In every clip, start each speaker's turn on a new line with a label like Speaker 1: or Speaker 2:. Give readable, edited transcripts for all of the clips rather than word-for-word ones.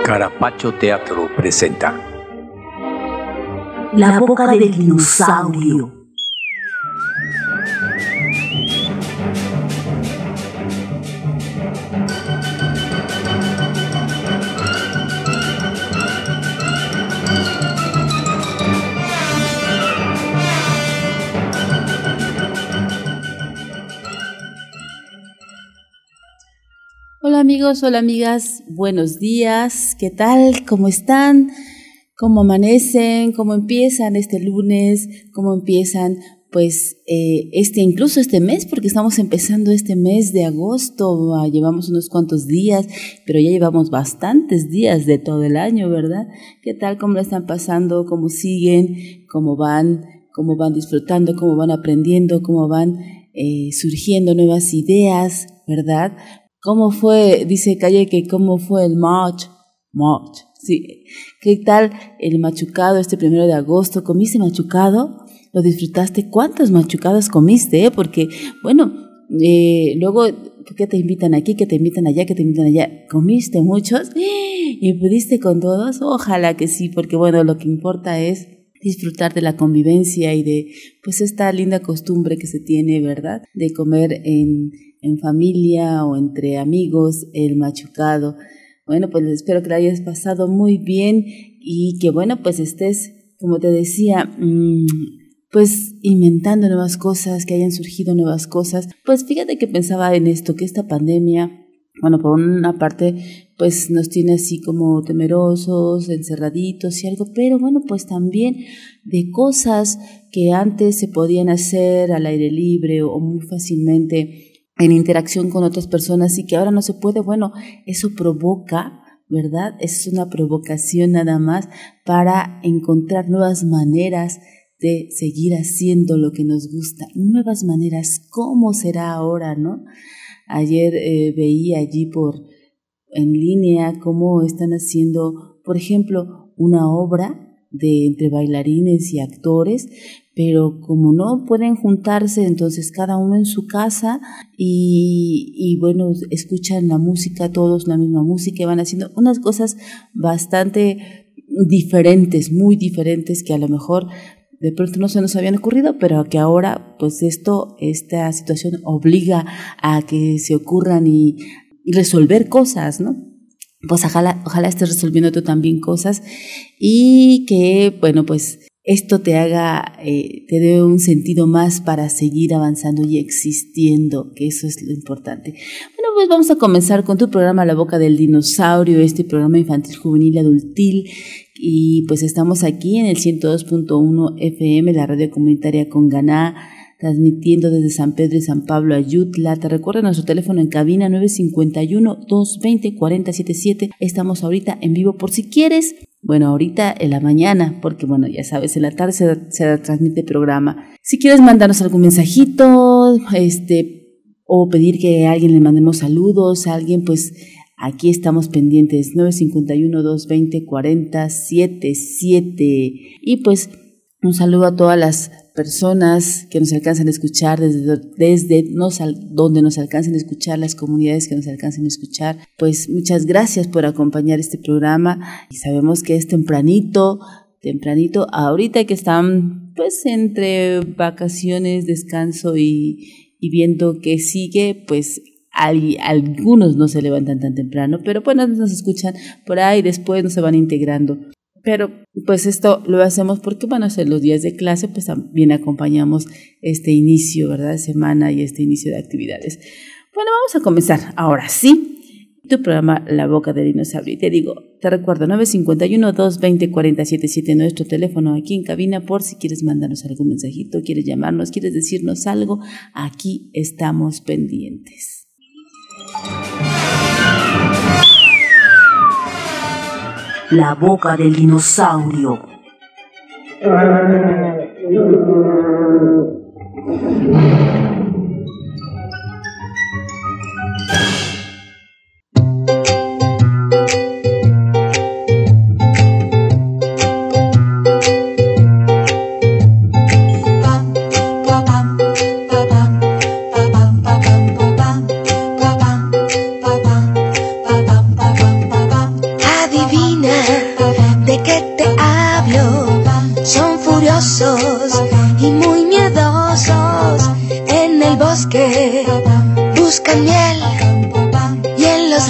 Speaker 1: Carapacho Teatro presenta
Speaker 2: La boca del dinosaurio.
Speaker 3: Hola amigos, hola amigas, buenos días, ¿qué tal? ¿Cómo están? ¿Cómo amanecen? ¿Cómo empiezan este lunes? ¿Cómo empiezan incluso este mes? Porque estamos empezando este mes de agosto, llevamos unos cuantos días, pero ya llevamos bastantes días de todo el año, ¿verdad? ¿Qué tal? ¿Cómo lo están pasando? ¿Cómo siguen? ¿Cómo van disfrutando? ¿Cómo van aprendiendo? ¿Cómo van surgiendo nuevas ideas? ¿Verdad? ¿Cómo fue? Dice Calle que ¿cómo fue el March? Sí. ¿Qué tal el machucado este 1 de agosto? ¿Comiste machucado? ¿Lo disfrutaste? ¿Cuántos machucados comiste? Porque, luego, ¿qué te invitan aquí? ¿Qué te invitan allá? ¿Qué te invitan allá? ¿Comiste muchos? ¿Y pudiste con todos? Ojalá que sí, porque lo que importa es disfrutar de la convivencia y de esta linda costumbre que se tiene, ¿verdad? De comer en familia o entre amigos el machucado. Espero que la hayas pasado muy bien y que estés, como te decía, inventando nuevas cosas, que hayan surgido nuevas cosas. Fíjate que pensaba en esto, que esta pandemia, por una parte, nos tiene así como temerosos, encerraditos y algo, pero también de cosas que antes se podían hacer al aire libre o muy fácilmente en interacción con otras personas y que ahora no se puede, eso provoca, ¿verdad? Es una provocación nada más para encontrar nuevas maneras de seguir haciendo lo que nos gusta, nuevas maneras. ¿Cómo será ahora, no? Ayer veía allí en línea cómo están haciendo, por ejemplo, una obra entre bailarines y actores, pero como no pueden juntarse, entonces cada uno en su casa y escuchan la música, todos la misma música, y van haciendo unas cosas bastante diferentes, muy diferentes, que a lo mejor de pronto no se nos habían ocurrido, pero que ahora esta situación obliga a que se ocurran y resolver cosas, ¿no? Ojalá estés resolviendo tú también cosas y que, esto te dé un sentido más para seguir avanzando y existiendo, que eso es lo importante. Vamos a comenzar con tu programa La Boca del Dinosaurio, este programa infantil, juvenil, adultil, y estamos aquí en el 102.1 FM, la radio comunitaria Conganá, transmitiendo desde San Pedro y San Pablo Ayutla. Te recuerdo nuestro teléfono en cabina 951-220-4077. Estamos ahorita en vivo por si quieres. Ahorita en la mañana, porque ya sabes, en la tarde se transmite el programa. Si quieres mandarnos algún mensajito, o pedir que a alguien le mandemos saludos a alguien, aquí estamos pendientes, 951-220-4077. Y un saludo a todas las personas que nos alcanzan a escuchar donde nos alcancen a escuchar, las comunidades que nos alcancen a escuchar. Muchas gracias por acompañar este programa y sabemos que es tempranito, ahorita que están entre vacaciones, descanso y viendo que sigue, algunos no se levantan tan temprano, pero nos escuchan por ahí, después no se van integrando. Pero esto lo hacemos porque en los días de clase también acompañamos este inicio, ¿verdad?, de semana y este inicio de actividades. Vamos a comenzar ahora sí tu programa La Boca del Dinosaurio. Y te recuerdo 951-220-4077, nuestro teléfono aquí en cabina, por si quieres mandarnos algún mensajito, quieres llamarnos, quieres decirnos algo, aquí estamos pendientes.
Speaker 2: La Boca del Dinosaurio.
Speaker 4: Adivina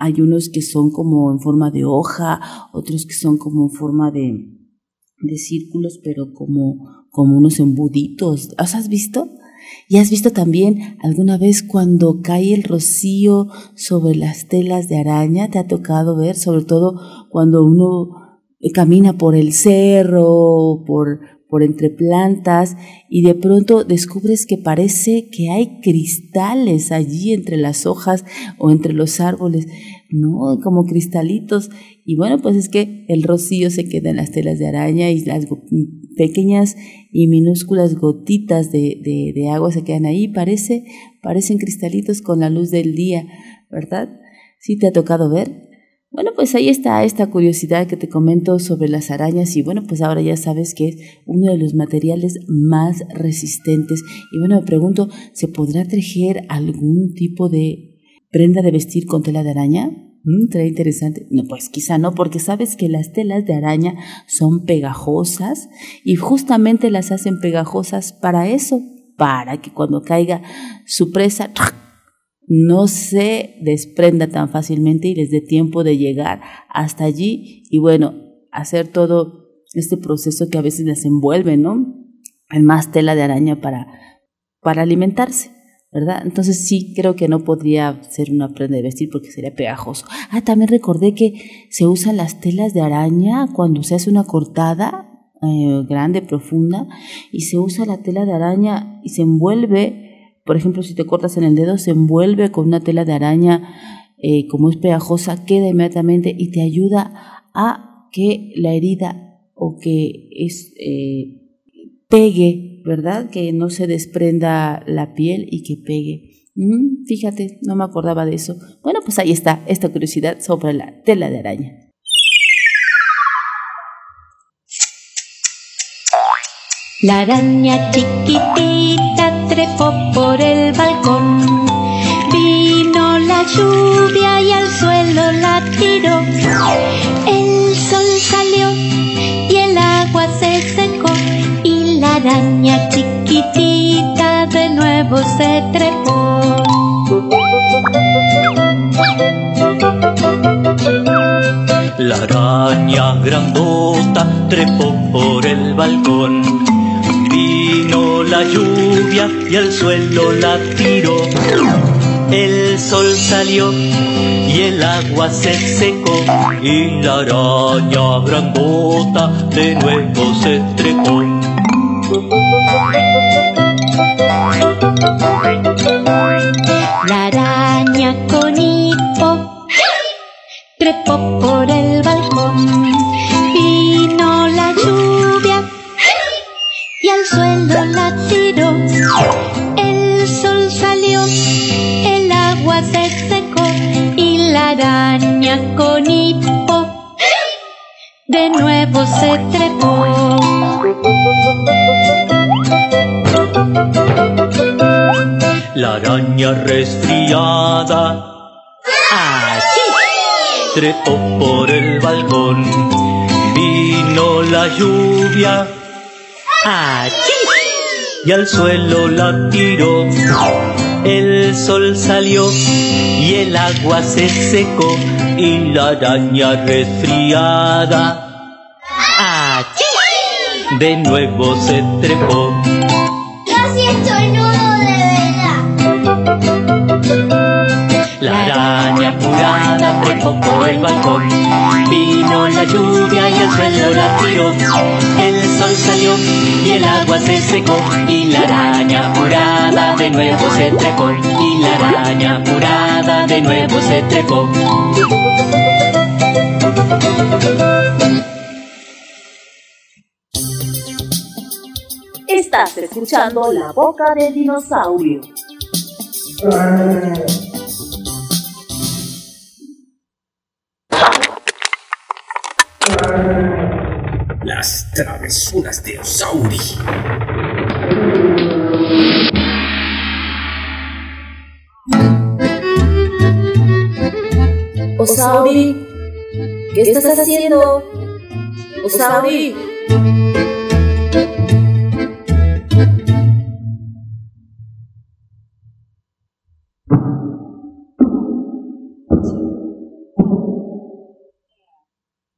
Speaker 3: Hay unos que son como en forma de hoja, otros que son como en forma de círculos, pero como unos embuditos. ¿Los has visto? ¿Y has visto también alguna vez cuando cae el rocío sobre las telas de araña? ¿Te ha tocado ver? Sobre todo cuando uno camina por el cerro, por entre plantas, y de pronto descubres que parece que hay cristales allí entre las hojas o entre los árboles, ¿no? Como cristalitos. Y bueno, pues es que el rocío se queda en las telas de araña y las pequeñas y minúsculas gotitas de agua se quedan ahí, parecen cristalitos con la luz del día, ¿verdad? ¿Sí te ha tocado ver? Bueno, pues ahí está esta curiosidad que te comento sobre las arañas, y bueno, pues ahora ya sabes que es uno de los materiales más resistentes. Y bueno, me pregunto, ¿se podrá tejer algún tipo de prenda de vestir con tela de araña? ¿Sería interesante? No, pues quizá no, porque sabes que las telas de araña son pegajosas y justamente las hacen pegajosas para eso, para que cuando caiga su presa no se desprenda tan fácilmente y les dé tiempo de llegar hasta allí y bueno, hacer todo este proceso que a veces las envuelve, ¿no? En más tela de araña para alimentarse, ¿verdad? Entonces sí, creo que no podría ser una prenda de vestir porque sería pegajoso. También recordé que se usan las telas de araña cuando se hace una cortada grande, profunda, y se usa la tela de araña y se envuelve. Por ejemplo, si te cortas en el dedo, se envuelve con una tela de araña, como es pegajosa, queda inmediatamente y te ayuda a que la herida o que pegue, ¿verdad? Que no se desprenda la piel y que pegue. Fíjate, no me acordaba de eso. Bueno, pues ahí está esta curiosidad sobre la tela de araña.
Speaker 5: La araña chiquitita trepó por el balcón. Vino la lluvia y al suelo la tiró. El sol salió y el agua se secó. Y la araña chiquitita de nuevo se trepó.
Speaker 6: La araña grandota trepó por el balcón. Vino la lluvia y al suelo la tiró. El sol salió y el agua se secó. Y la araña grandota de nuevo se trepó.
Speaker 5: La araña con hipo trepó por el balcón. Vino la lluvia y al suelo la tiró. El sol salió, el agua se secó. Y la araña con hipo de nuevo se trepó.
Speaker 6: La araña resfriada trepó por el balcón. Vino la lluvia y al suelo la tiró. El sol salió y el agua se secó. Y la araña resfriada de nuevo se trepó.
Speaker 7: Yo sí estoy nudo de verdad.
Speaker 6: La araña apurada trepó por el balcón. Vino la lluvia y al suelo la tiró. El sol salió y el agua se secó. Y la araña apurada de nuevo se trepó. Y la araña apurada de nuevo se trepó.
Speaker 2: Estás escuchando La Boca del Dinosaurio.
Speaker 1: Las travesuras de Osauri.
Speaker 2: Osauri, ¿qué estás haciendo? Osauri.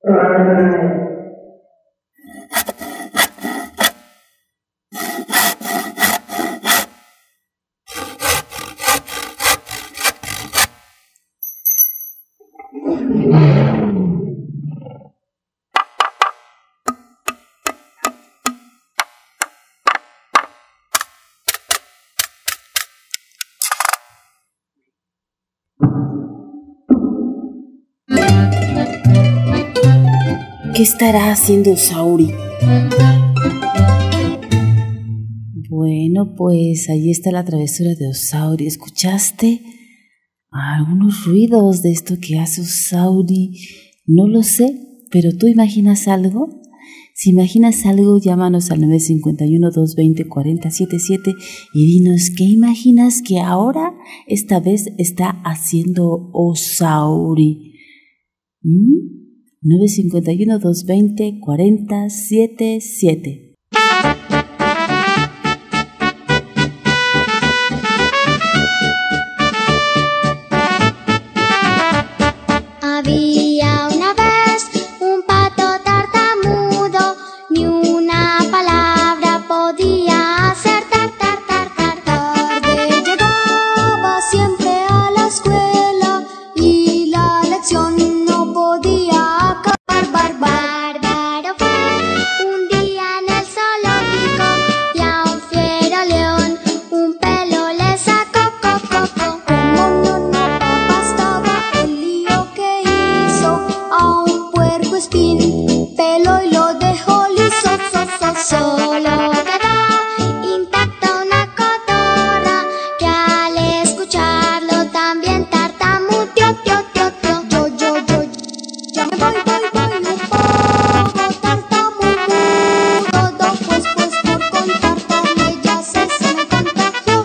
Speaker 3: ¿Qué estará haciendo Sauri? Bueno, pues ahí está la travesura de Osauri. ¿Escuchaste algunos ruidos de esto que hace Osauri? No lo sé, pero ¿tú imaginas algo? Si imaginas algo, llámanos al 951-220-4077 y dinos qué imaginas que ahora, esta vez, está haciendo Osauri. 951-220-4077.
Speaker 7: Había una vez un pato tartamudo, ni una palabra podía hacer. Tarde llegaba siempre a la escuela y la lección no podía acabar. Bárbaro fue un día en el zoológico y a un fiero león un pelo le sacó. No bastaba el lío que hizo, a un puercoespín pelo y lo dejó liso. Solo quedó intacta una cotorra que al escucharlo también tartamudeó. Yo ya me voy un poco tartamudo, pues por contarle ya se me contagió.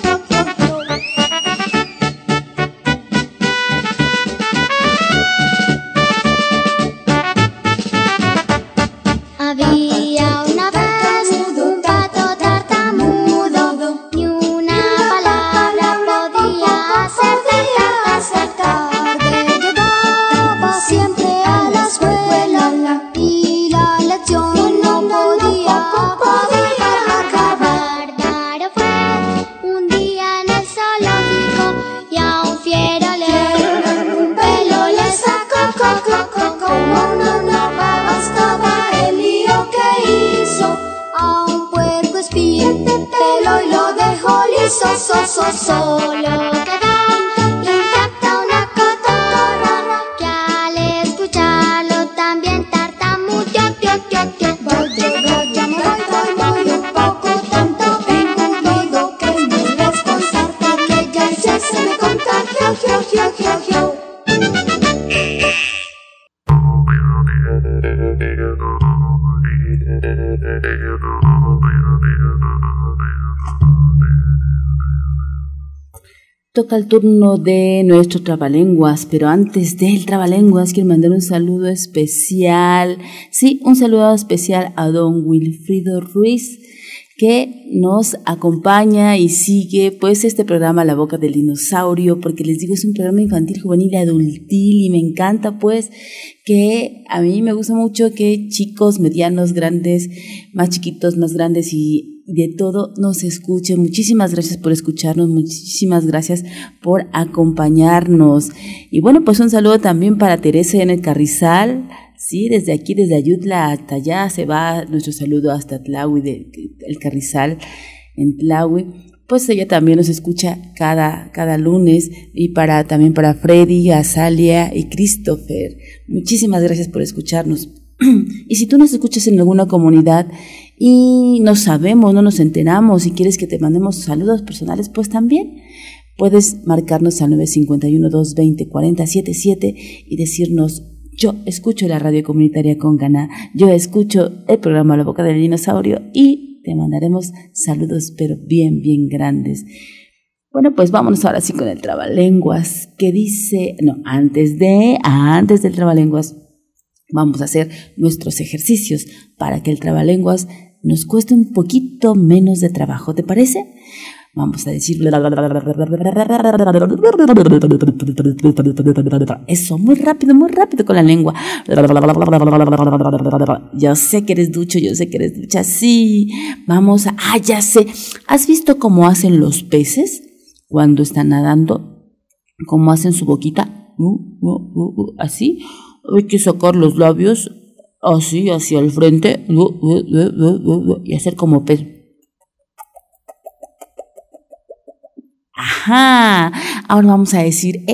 Speaker 7: Había una vez un pato tartamudo, ni una palabra podía hacer. Tarde llegaba siempre a la escuela y la lección no podía acabar. Bárbaro fue un día en el zoológico y a un fiero león un pelo le sacó. No bastaba el lío que hizo, a un puercoespín pelo y lo dejó liso. Solo quedó intacta una cotorra que al escucharlo también tartamudeó. Ya me voy un poco tanto entendido que no les contarte que ya se me contagió.
Speaker 3: Toca el turno de nuestro trabalenguas, pero antes del trabalenguas quiero mandar un saludo especial, un saludo especial a don Wilfrido Ruiz, que nos acompaña y sigue pues este programa La Boca del Dinosaurio, porque les digo, es un programa infantil, juvenil y adultil, y me encanta pues que a mí me gusta mucho que chicos, medianos, grandes, más chiquitos, más grandes y de todo nos escuchen. Muchísimas gracias por escucharnos, muchísimas gracias por acompañarnos. Y bueno, pues un saludo también para Teresa en el Carrizal. Sí, desde aquí, desde Ayutla hasta allá se va nuestro saludo hasta Tlahui, el Carrizal en Tlahui. Pues ella también nos escucha cada lunes, y también para Freddy, Azalia y Christopher. Muchísimas gracias por escucharnos. Y si tú nos escuchas en alguna comunidad y no sabemos, no nos enteramos y quieres que te mandemos saludos personales, pues también puedes marcarnos al 951-220-4077 y decirnos: yo escucho la radio comunitaria Congana, yo escucho el programa La Boca del Dinosaurio, y te mandaremos saludos pero bien grandes. Bueno, pues vámonos ahora sí con el trabalenguas, que dice, antes del trabalenguas vamos a hacer nuestros ejercicios para que el trabalenguas nos cueste un poquito menos de trabajo, ¿te parece? Vamos a decir eso, muy rápido con la lengua. Yo sé que eres ducho, sí. Vamos a... ya sé. ¿Has visto cómo hacen los peces cuando están nadando? ¿Cómo hacen su boquita? Así. Hay que sacar los labios así, hacia el frente y hacer como pez. Ajá. Ahora vamos a decir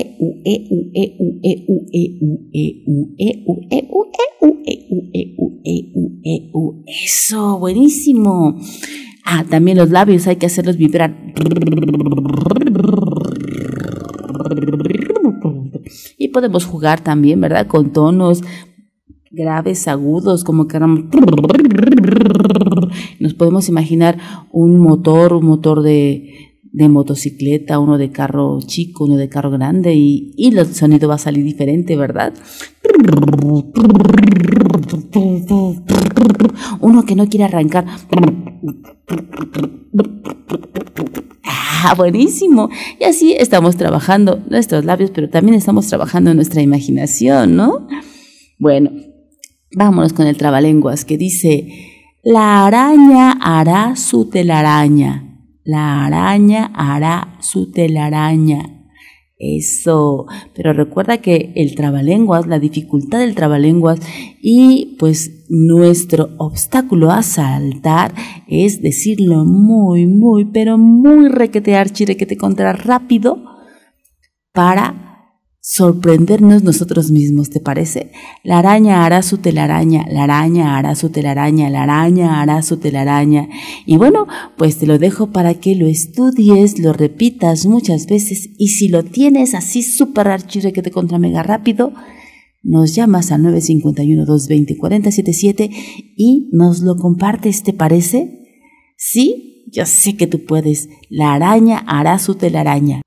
Speaker 3: eso, buenísimo. También los labios hay que hacerlos vibrar. Y podemos jugar también, ¿verdad? Con tonos graves, agudos, como que nos podemos imaginar un motor de motocicleta, uno de carro chico, uno de carro grande y el sonido va a salir diferente, ¿verdad? Uno que no quiere arrancar. Buenísimo. Y así estamos trabajando nuestros labios, pero también estamos trabajando nuestra imaginación, ¿no? Bueno, vámonos con el trabalenguas que dice: la araña hará su telaraña. La araña hará su telaraña. Eso, pero recuerda que el trabalenguas, la dificultad del trabalenguas y pues nuestro obstáculo a saltar es decirlo muy, pero muy requete contra rápido para sorprendernos nosotros mismos, ¿te parece? La araña hará su telaraña, la araña hará su telaraña, la araña hará su telaraña. Y bueno, pues te lo dejo para que lo estudies, lo repitas muchas veces y si lo tienes así súper archirrequete contra mega rápido, nos llamas al 951-220-4077 y nos lo compartes, ¿te parece? Sí, yo sé que tú puedes. La araña hará su telaraña.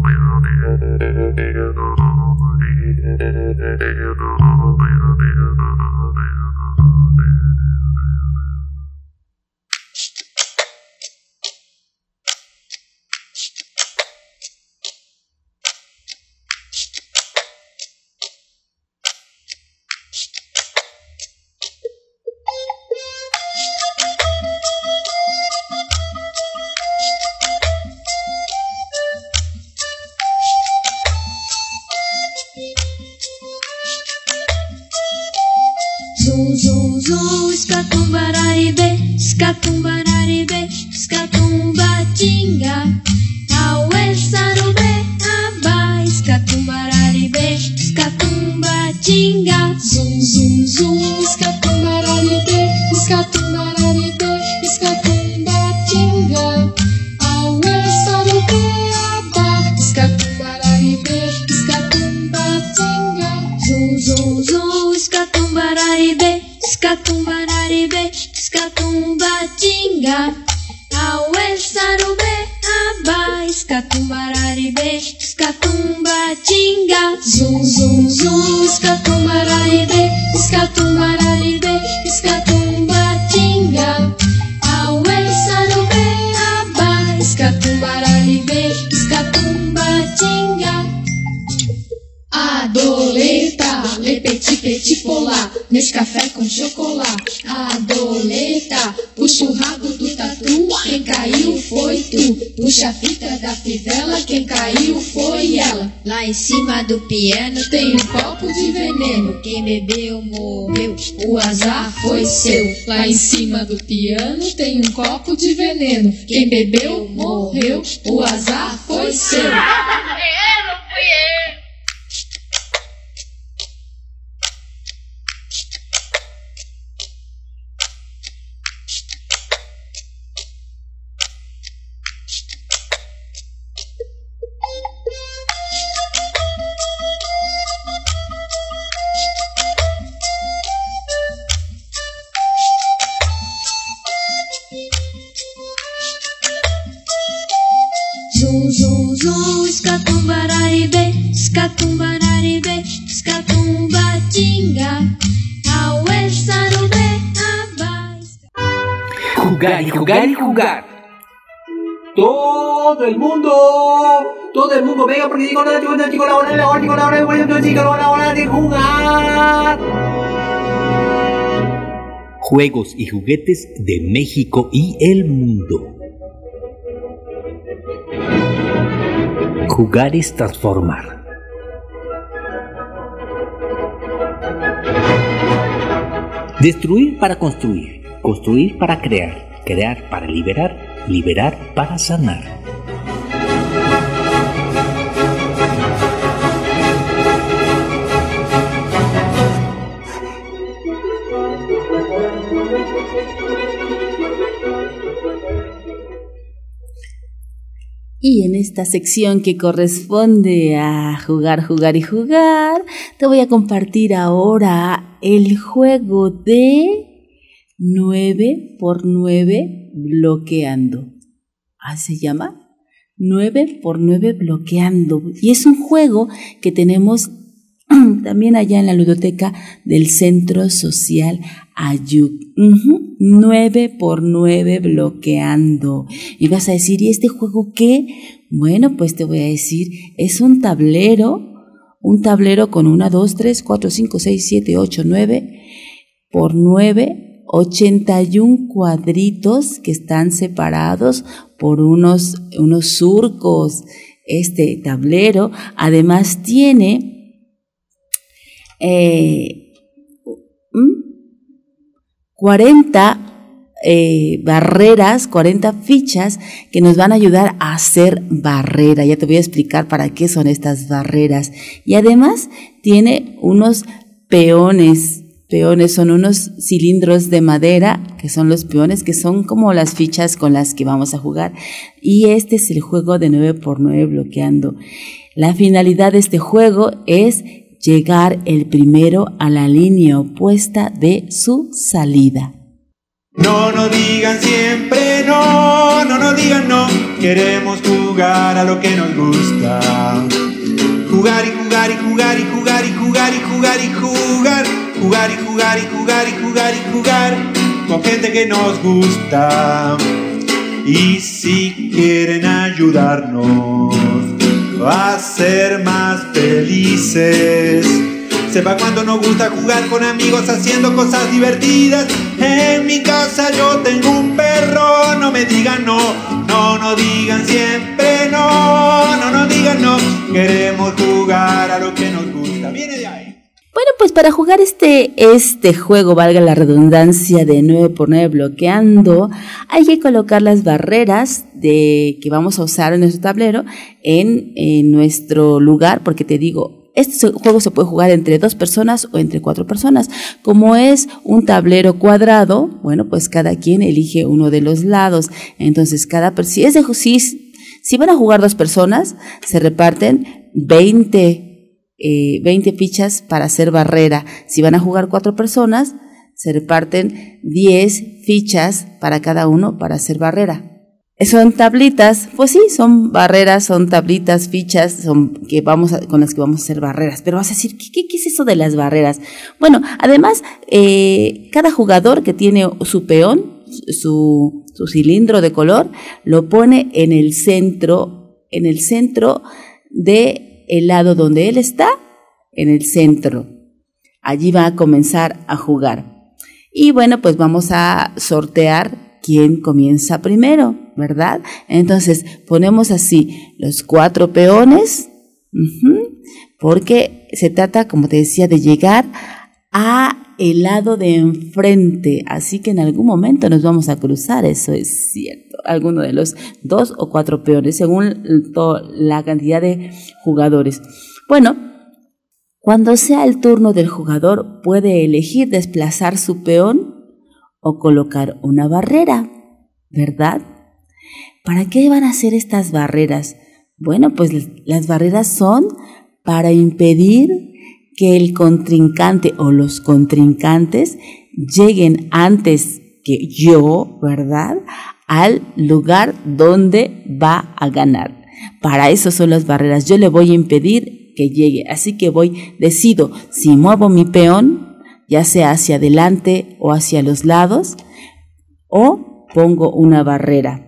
Speaker 8: Zum, zum, escatumbararibe, escatumbararibe, escatumbatinga. Aué, sarubé, abá, escatumbararibe, escatumbatinga. Zum, zum, zum, escatumbararibe, escatumbararibe, escatumbatinga. Aué, sarubé, abá, escatumbararibe, escatumbatinga. Zum, zum, zum, escatumbararibe, escatumbararibe, escatumbatinga. Aué, sarubé, abá, escatumbararibe, escatumbatinga. Zum, zum, zum, escatumbararibe, escatumbararibe, escatumbatinga. Aué, sarubé, abá, escatumbararibe, escatumbatinga. Adoleta, lepeti, peti, polar, nesse café com chocolate. Adoleta, puxa o rabo do tatu, quem caiu foi tu. Puxa a fita da fivela, quem caiu foi ela. Lá em cima do piano tem um copo de veneno, quem bebeu morreu, o azar foi seu. Lá em cima do piano tem um copo de veneno, quem bebeu morreu, o azar foi seu. Eu não fui eu. Zum, zum, zum, escatumbararibe, escatumbararibe, escatumbatinga. Aué, sarubé, abá.
Speaker 1: Jugar y jugar y jugar. Todo el mundo, venga, porque digo, la hora de jugar.
Speaker 9: Juegos y juguetes de México y el mundo. Jugar es transformar. Destruir para construir, construir para crear, crear para liberar, liberar para sanar.
Speaker 3: Y en esta sección que corresponde a jugar, jugar y jugar, te voy a compartir ahora el juego de 9x9 bloqueando. Se llama 9x9 bloqueando. Y es un juego que tenemos también allá en la ludoteca del Centro Social Ayuc. 9x9 bloqueando. Y vas a decir, ¿y este juego qué? Bueno, pues te voy a decir, es un tablero con 1, 2, 3, 4, 5, 6, 7, 8, 9 por 9, 81 cuadritos que están separados por unos surcos. Este tablero además tiene 40 barreras, 40 fichas que nos van a ayudar a hacer barrera. Ya te voy a explicar para qué son estas barreras. Y además tiene unos peones. Peones son unos cilindros de madera, que son los peones, que son como las fichas con las que vamos a jugar. Y este es el juego de 9x9 bloqueando. La finalidad de este juego es llegar el primero a la línea opuesta de su salida.
Speaker 10: No nos digan siempre no, no nos digan no. Queremos jugar a lo que nos gusta. Jugar y jugar y jugar y jugar y jugar y jugar y jugar. Jugar y jugar y jugar y jugar y jugar con gente que nos gusta. Y si quieren ayudarnos a ser más felices, sepa cuánto nos gusta jugar con amigos haciendo cosas divertidas. En mi casa yo tengo un perro, no me digan no, no nos digan siempre no, no nos digan no. Queremos jugar a lo que nos gusta. Viene de ahí.
Speaker 3: Bueno, pues para jugar este juego, valga la redundancia, de 9x9 bloqueando, hay que colocar las barreras que vamos a usar en nuestro tablero en nuestro lugar, porque te digo, este juego se puede jugar entre 2 personas o entre 4 personas. Como es un tablero cuadrado, bueno, pues cada quien elige uno de los lados. Entonces, si van a jugar 2 personas, se reparten 20 fichas para hacer barrera. Si van a jugar 4 personas, se reparten 10 fichas para cada uno para hacer barrera. Son tablitas, pues sí, son barreras, son tablitas, fichas, con las que vamos a hacer barreras. Pero vas a decir, ¿qué es eso de las barreras? Bueno, además, cada jugador que tiene su peón, su cilindro de color, lo pone en el centro de el lado donde él está, en el centro. Allí va a comenzar a jugar. Y bueno, pues vamos a sortear quién comienza primero, ¿verdad? Entonces ponemos así los 4 peones, porque se trata, como te decía, de llegar a el lado de enfrente, así que en algún momento nos vamos a cruzar, eso es cierto, alguno de los 2 o 4 peones, según la cantidad de jugadores. Bueno, cuando sea el turno del jugador, puede elegir desplazar su peón o colocar una barrera, ¿verdad? ¿Para qué van a hacer estas barreras? Bueno, pues las barreras son para impedir que el contrincante o los contrincantes lleguen antes que yo, ¿verdad?, al lugar donde va a ganar. Para eso son las barreras. Yo le voy a impedir que llegue. Así que decido si muevo mi peón, ya sea hacia adelante o hacia los lados, o pongo una barrera.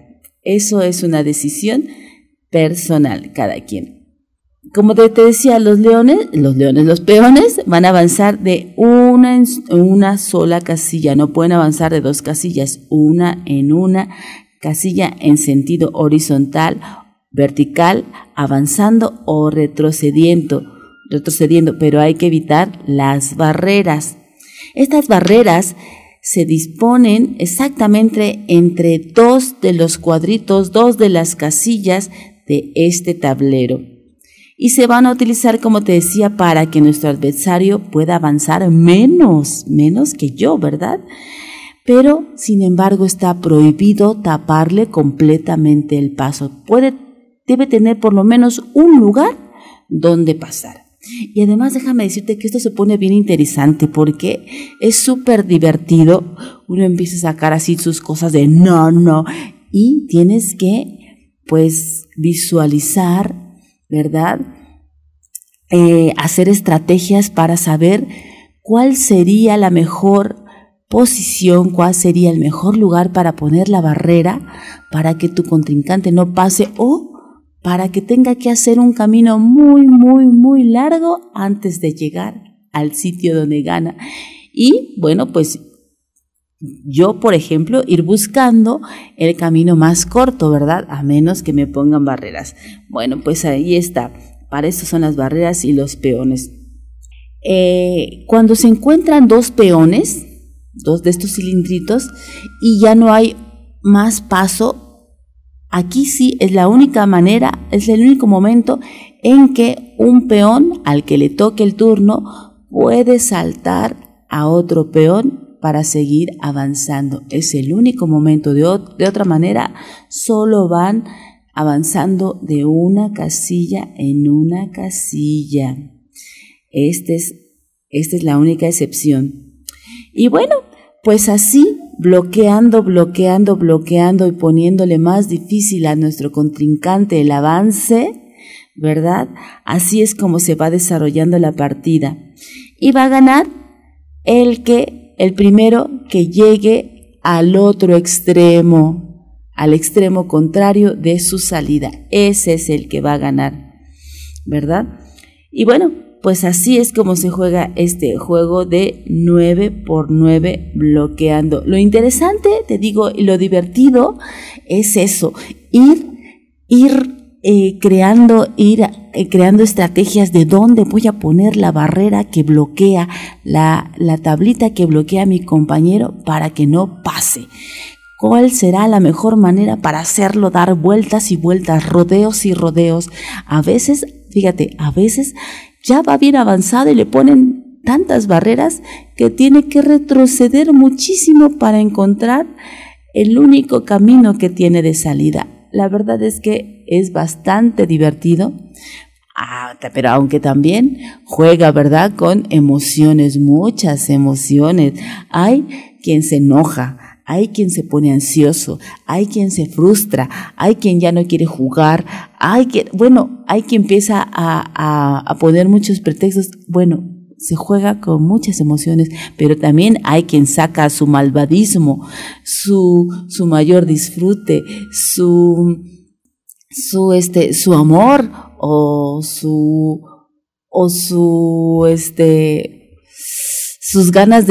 Speaker 3: eso es una decisión personal, cada quien. Como te decía, los peones van a avanzar de una sola casilla, no pueden avanzar de 2 casillas, una casilla en sentido horizontal, vertical, avanzando o retrocediendo, pero hay que evitar las barreras. Estas barreras se disponen exactamente entre 2 de los cuadritos, 2 de las casillas de este tablero. Y se van a utilizar, como te decía, para que nuestro adversario pueda avanzar menos que yo, ¿verdad? Pero, sin embargo, está prohibido taparle completamente el paso. Debe tener por lo menos un lugar donde pasar. Y además déjame decirte que esto se pone bien interesante porque es súper divertido. Uno empieza a sacar así sus cosas de no, y tienes que, pues, visualizar, ¿verdad? Hacer estrategias para saber cuál sería la mejor posición, cuál sería el mejor lugar para poner la barrera para que tu contrincante no pase o para que tenga que hacer un camino muy largo antes de llegar al sitio donde gana. Y bueno, pues yo, por ejemplo, ir buscando el camino más corto, ¿verdad? A menos que me pongan barreras. Bueno, pues ahí está. Para eso son las barreras y los peones. Cuando se encuentran 2 peones, 2 de estos cilindritos, y ya no hay más paso, aquí sí es la única manera, es el único momento en que un peón al que le toque el turno puede saltar a otro peón para seguir avanzando. Es el único momento. De otra manera, solo van avanzando de una casilla en una casilla. Esta es la única excepción. Y bueno, pues así, bloqueando y poniéndole más difícil a nuestro contrincante el avance, ¿verdad? Así es como se va desarrollando la partida. Y va a ganar el primero que llegue al otro extremo, al extremo contrario de su salida. Ese es el que va a ganar, ¿verdad? Y bueno, pues así es como se juega este juego de 9x9 bloqueando. Lo interesante, te digo, y lo divertido es eso, ir creando estrategias de dónde voy a poner la barrera que bloquea, la tablita que bloquea a mi compañero para que no pase. ¿Cuál será la mejor manera para hacerlo dar vueltas y vueltas, rodeos y rodeos? A veces, fíjate, ya va bien avanzado y le ponen tantas barreras que tiene que retroceder muchísimo para encontrar el único camino que tiene de salida. La verdad es que es bastante divertido, pero aunque también juega, ¿verdad?, con emociones, muchas emociones. Hay quien se enoja, hay quien se pone ansioso, hay quien se frustra, hay quien ya no quiere jugar, hay quien empieza a poner muchos pretextos. Bueno, se juega con muchas emociones, pero también hay quien saca su malvadismo, su mayor disfrute, su amor o sus ganas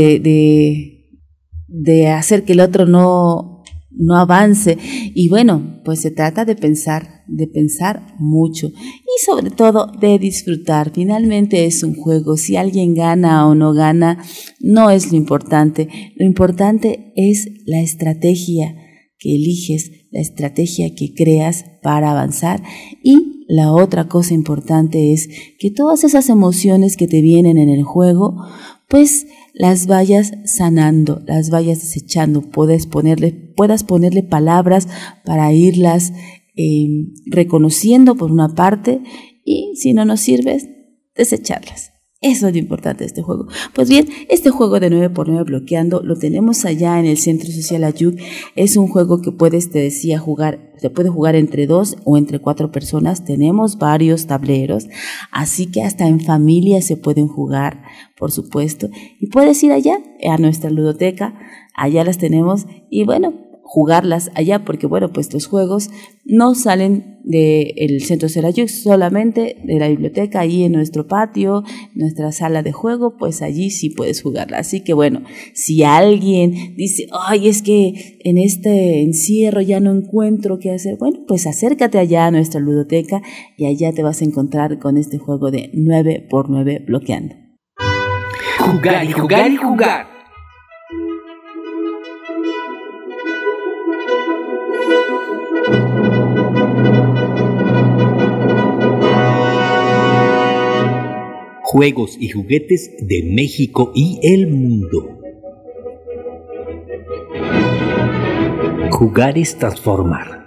Speaker 3: de hacer que el otro no avance. Y bueno, pues se trata de pensar mucho y sobre todo de disfrutar. Finalmente es un juego. Si alguien gana o no gana, no es lo importante. Lo importante es la estrategia que eliges, la estrategia que creas para avanzar. Y la otra cosa importante es que todas esas emociones que te vienen en el juego, pues las vayas sanando, las vayas desechando, puedas ponerle palabras para irlas reconociendo por una parte, y si no nos sirves, desecharlas. Eso es lo importante de este juego. Pues bien, este juego de 9x9 bloqueando lo tenemos allá en el Centro Social Ayuc. Es un juego que se puede jugar entre 2 o entre 4 personas. Tenemos varios tableros, así que hasta en familia se pueden jugar, por supuesto. Y puedes ir allá a nuestra ludoteca, allá las tenemos. Y bueno, jugarlas allá, porque bueno, pues los juegos no salen del Centro Serayux, solamente de la biblioteca, ahí en nuestro patio, nuestra sala de juego, pues allí sí puedes jugarla. Así que bueno, si alguien dice, ay, es que en este encierro ya no encuentro qué hacer, bueno, pues acércate allá a nuestra ludoteca y allá te vas a encontrar con este juego de 9x9 bloqueando.
Speaker 9: Jugar y jugar y jugar. Juegos y juguetes de México y el mundo. Jugar es transformar.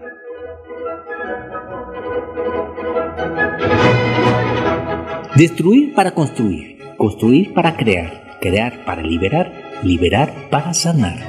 Speaker 9: Destruir para construir, construir para crear, crear para liberar, liberar para sanar.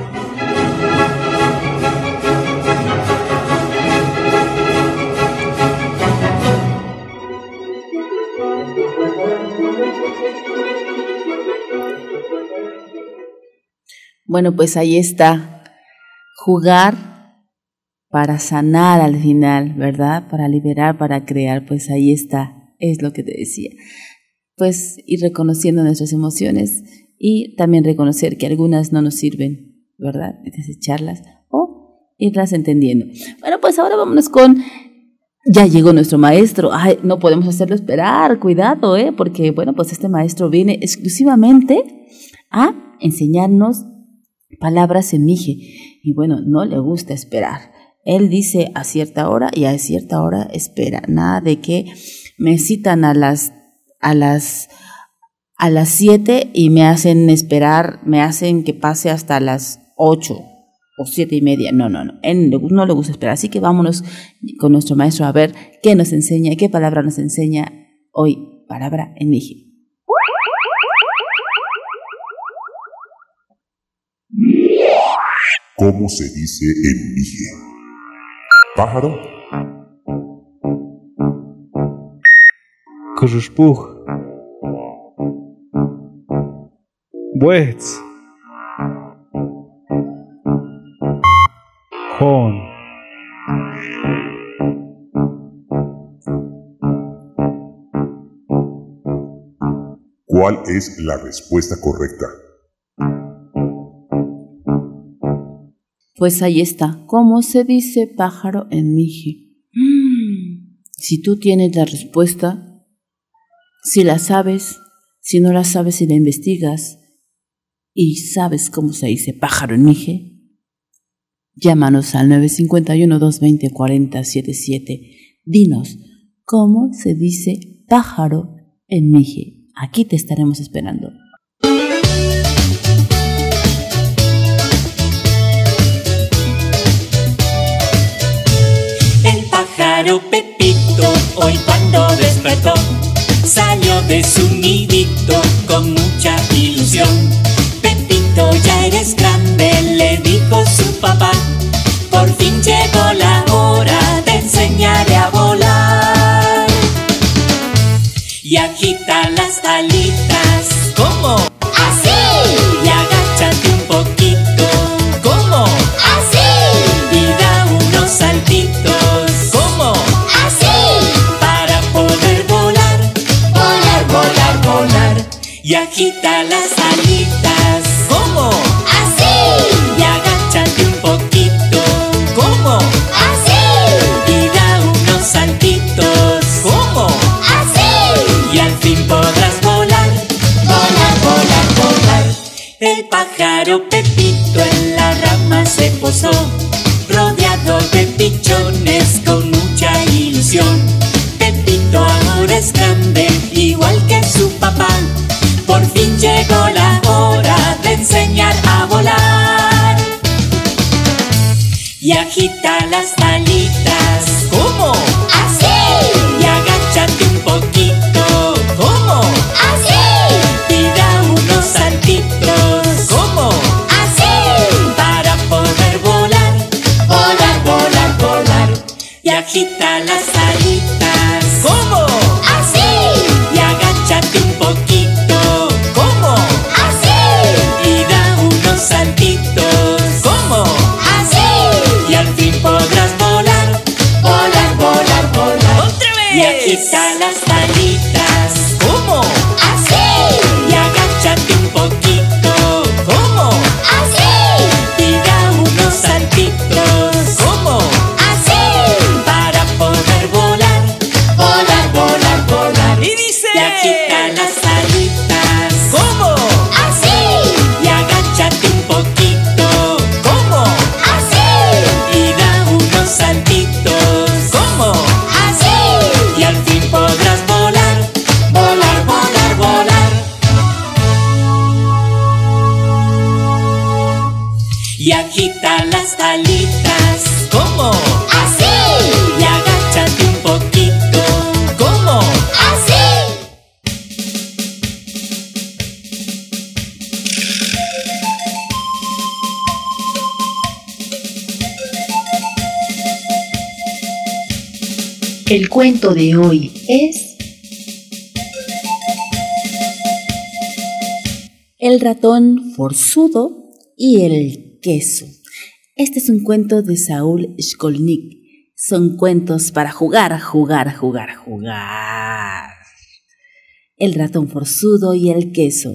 Speaker 3: Bueno, pues ahí está, jugar para sanar al final, ¿verdad? Para liberar, para crear, pues ahí está, es lo que te decía. Pues ir reconociendo nuestras emociones y también reconocer que algunas no nos sirven, ¿verdad? Y desecharlas o irlas entendiendo. Bueno, pues ahora vámonos con... Ya llegó nuestro maestro. Ay, no podemos hacerlo esperar, cuidado, porque bueno, pues este maestro viene exclusivamente a enseñarnos palabras en mije, y bueno, no le gusta esperar. Él dice a cierta hora y a cierta hora espera. Nada de que me citan a las 7 y me hacen esperar, me hacen que pase hasta las 8 o 7:30. No. Él no le gusta esperar. Así que vámonos con nuestro maestro a ver qué nos enseña, qué palabra nos enseña hoy. Palabra en mije.
Speaker 11: ¿Cómo se dice en mije? Pájaro.
Speaker 10: Krushpuj. Buets. Jon.
Speaker 11: ¿Cuál es la respuesta correcta?
Speaker 3: Pues ahí está. ¿Cómo se dice pájaro en mije? Si tú tienes la respuesta, si la sabes, si no la sabes, si la investigas y sabes cómo se dice pájaro en mije, llámanos al 951-220-4077. Dinos, ¿cómo se dice pájaro en mije? Aquí te estaremos esperando.
Speaker 6: Pájaro Pepito, hoy cuando despertó, salió de su nidito con mucha ilusión. Pepito, ya eres grande, le dijo su papá, por fin llegó la hora, te enseñaré a volar. Y agita las alitas, ¿cómo? ¡Así! Y agáchate un poquito, ¿cómo? ¡Así! Y da unos saltitos. Y agita las alitas, ¿cómo? ¡Así! Y agáchate un poquito, ¿cómo? ¡Así! Y da unos saltitos, ¿cómo? ¡Así! Y al fin podrás volar, volar, volar, volar. El pájaro Pepito en la rama se posó, rodeado de pichones con mucha ilusión. Pepito ahora es grande, igual que su papá. Por fin llegó la hora de enseñar a volar. Y agita las alitas, ¿cómo? ¡Así! Y agáchate un poquito, ¿cómo? ¡Así! Y da unos saltitos, ¿cómo? ¡Así! Para poder volar, volar, volar, volar. Y agita las alitas, ¿cómo? ¡Así! Y agáchate un poquito, ¿cómo? ¡Así! Y da unos saltitos, ¿cómo? ¡Así! agita las alitas.
Speaker 12: ¿Cómo?
Speaker 6: ¡Así! Y agáchate un poquito.
Speaker 12: ¿Cómo?
Speaker 6: ¡Así! Y da unos saltitos.
Speaker 12: ¿Cómo?
Speaker 6: ¡Así! Para poder volar. Volar, volar, volar.
Speaker 12: Y dice...
Speaker 6: Y agita las alitas.
Speaker 12: ¿Cómo?
Speaker 6: ¡Así! Y agáchate un poquito.
Speaker 12: ¿Cómo?
Speaker 6: ¡Así! Y da unos saltitos.
Speaker 12: ¿Cómo?
Speaker 6: ¡Así! Y al fin podrás volar. Volar, volar, volar. Y agita las alitas.
Speaker 12: ¿Cómo?
Speaker 6: ¡Así! Y agáchate un poquito.
Speaker 12: ¿Cómo?
Speaker 6: ¡Así!
Speaker 2: El cuento de hoy es El ratón forzudo y el queso. Este es un cuento de Saúl Shkolnik. Son cuentos para jugar, jugar, jugar, jugar. El ratón forzudo y el queso.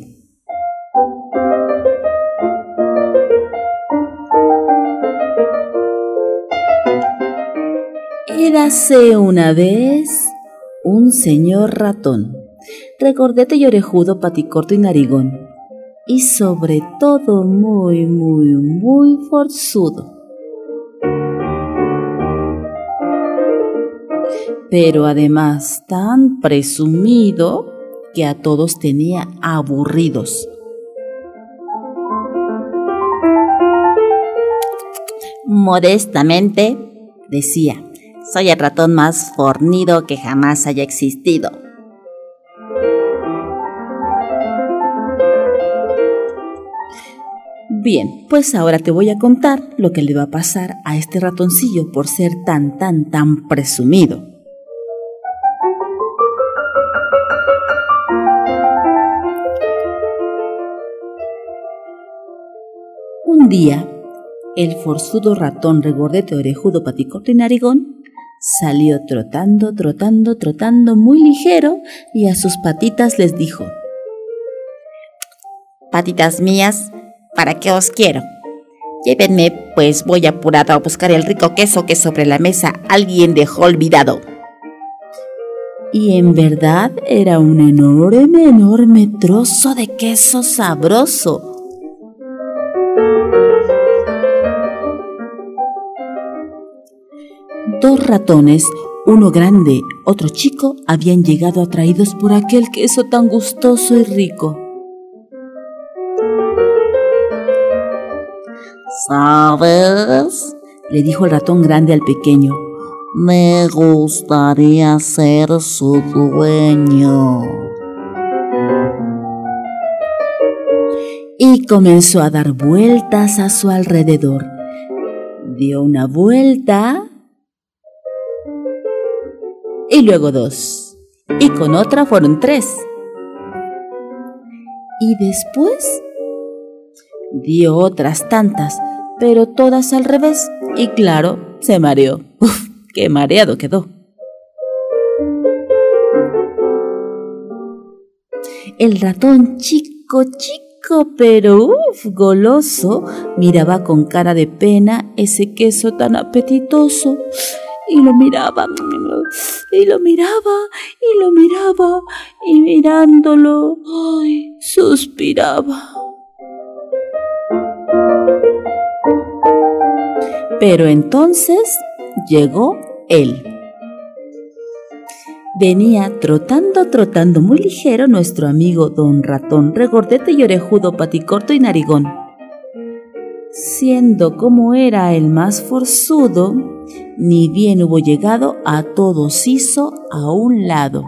Speaker 2: Érase una vez un señor ratón, regordete y orejudo, paticorto y narigón, y sobre todo muy, muy, muy forzudo. Pero además tan presumido que a todos tenía aburridos. Modestamente decía: soy el ratón más fornido que jamás haya existido. Bien, pues ahora te voy a contar lo que le va a pasar a este ratoncillo por ser tan presumido. Un día, el forzudo ratón regordete, orejudo, paticorto y narigón salió trotando, trotando, trotando muy ligero y a sus patitas les dijo: patitas mías, ¿para qué os quiero? Llévenme, pues voy apurado a buscar el rico queso que sobre la mesa alguien dejó olvidado. Y en verdad era un enorme, enorme trozo de queso sabroso. Dos ratones, uno grande, otro chico, habían llegado atraídos por aquel queso tan gustoso y rico. ¿Sabes?, le dijo el ratón grande al pequeño. Me gustaría ser su dueño. Y comenzó a dar vueltas a su alrededor. Dio una vuelta y luego dos, y con otra fueron tres. Y después dio otras tantas, pero todas al revés, y claro, se mareó. ¡Uf! ¡Qué mareado quedó! El ratón chico, pero goloso, miraba con cara de pena ese queso tan apetitoso. Y lo miraba, y lo miraba, y lo miraba, y mirándolo, ¡ay!, suspiraba. Pero entonces llegó él. Venía trotando, trotando muy ligero nuestro amigo don ratón, regordete y orejudo, paticorto y narigón. Siendo como era el más forzudo, ni bien hubo llegado, a todos hizo a un lado.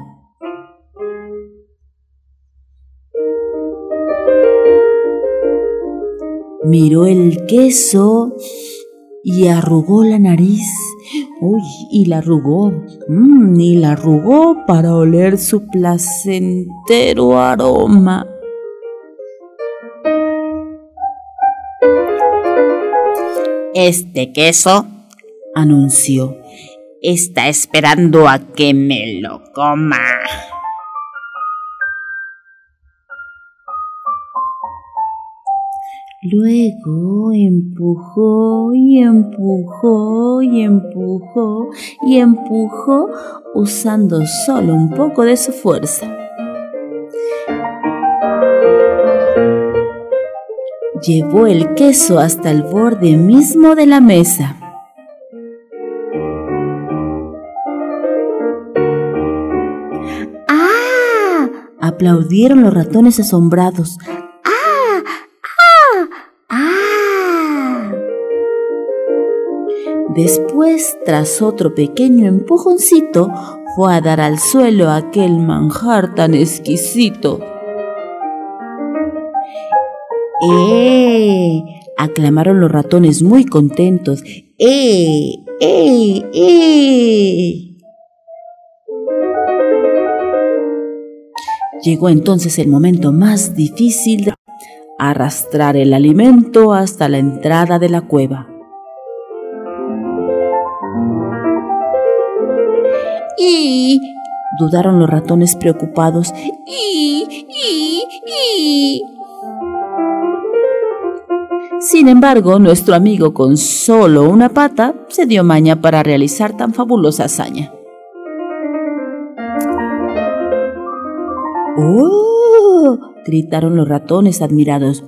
Speaker 2: Miró el queso y arrugó la nariz. Uy, y la arrugó para oler su placentero aroma. Este queso, anunció, está esperando a que me lo coma. Luego empujó y empujó y empujó y empujó usando solo un poco de su fuerza. Llevó el queso hasta el borde mismo de la mesa. ¡Ah! Aplaudieron los ratones asombrados. ¡Ah! ¡Ah! ¡Ah! Después, tras otro pequeño empujoncito, fue a dar al suelo aquel manjar tan exquisito. Aclamaron los ratones muy contentos. Llegó entonces el momento más difícil de arrastrar el alimento hasta la entrada de la cueva. Dudaron los ratones preocupados. Sin embargo, nuestro amigo con solo una pata se dio maña para realizar tan fabulosa hazaña. ¡Oh! Gritaron los ratones admirados.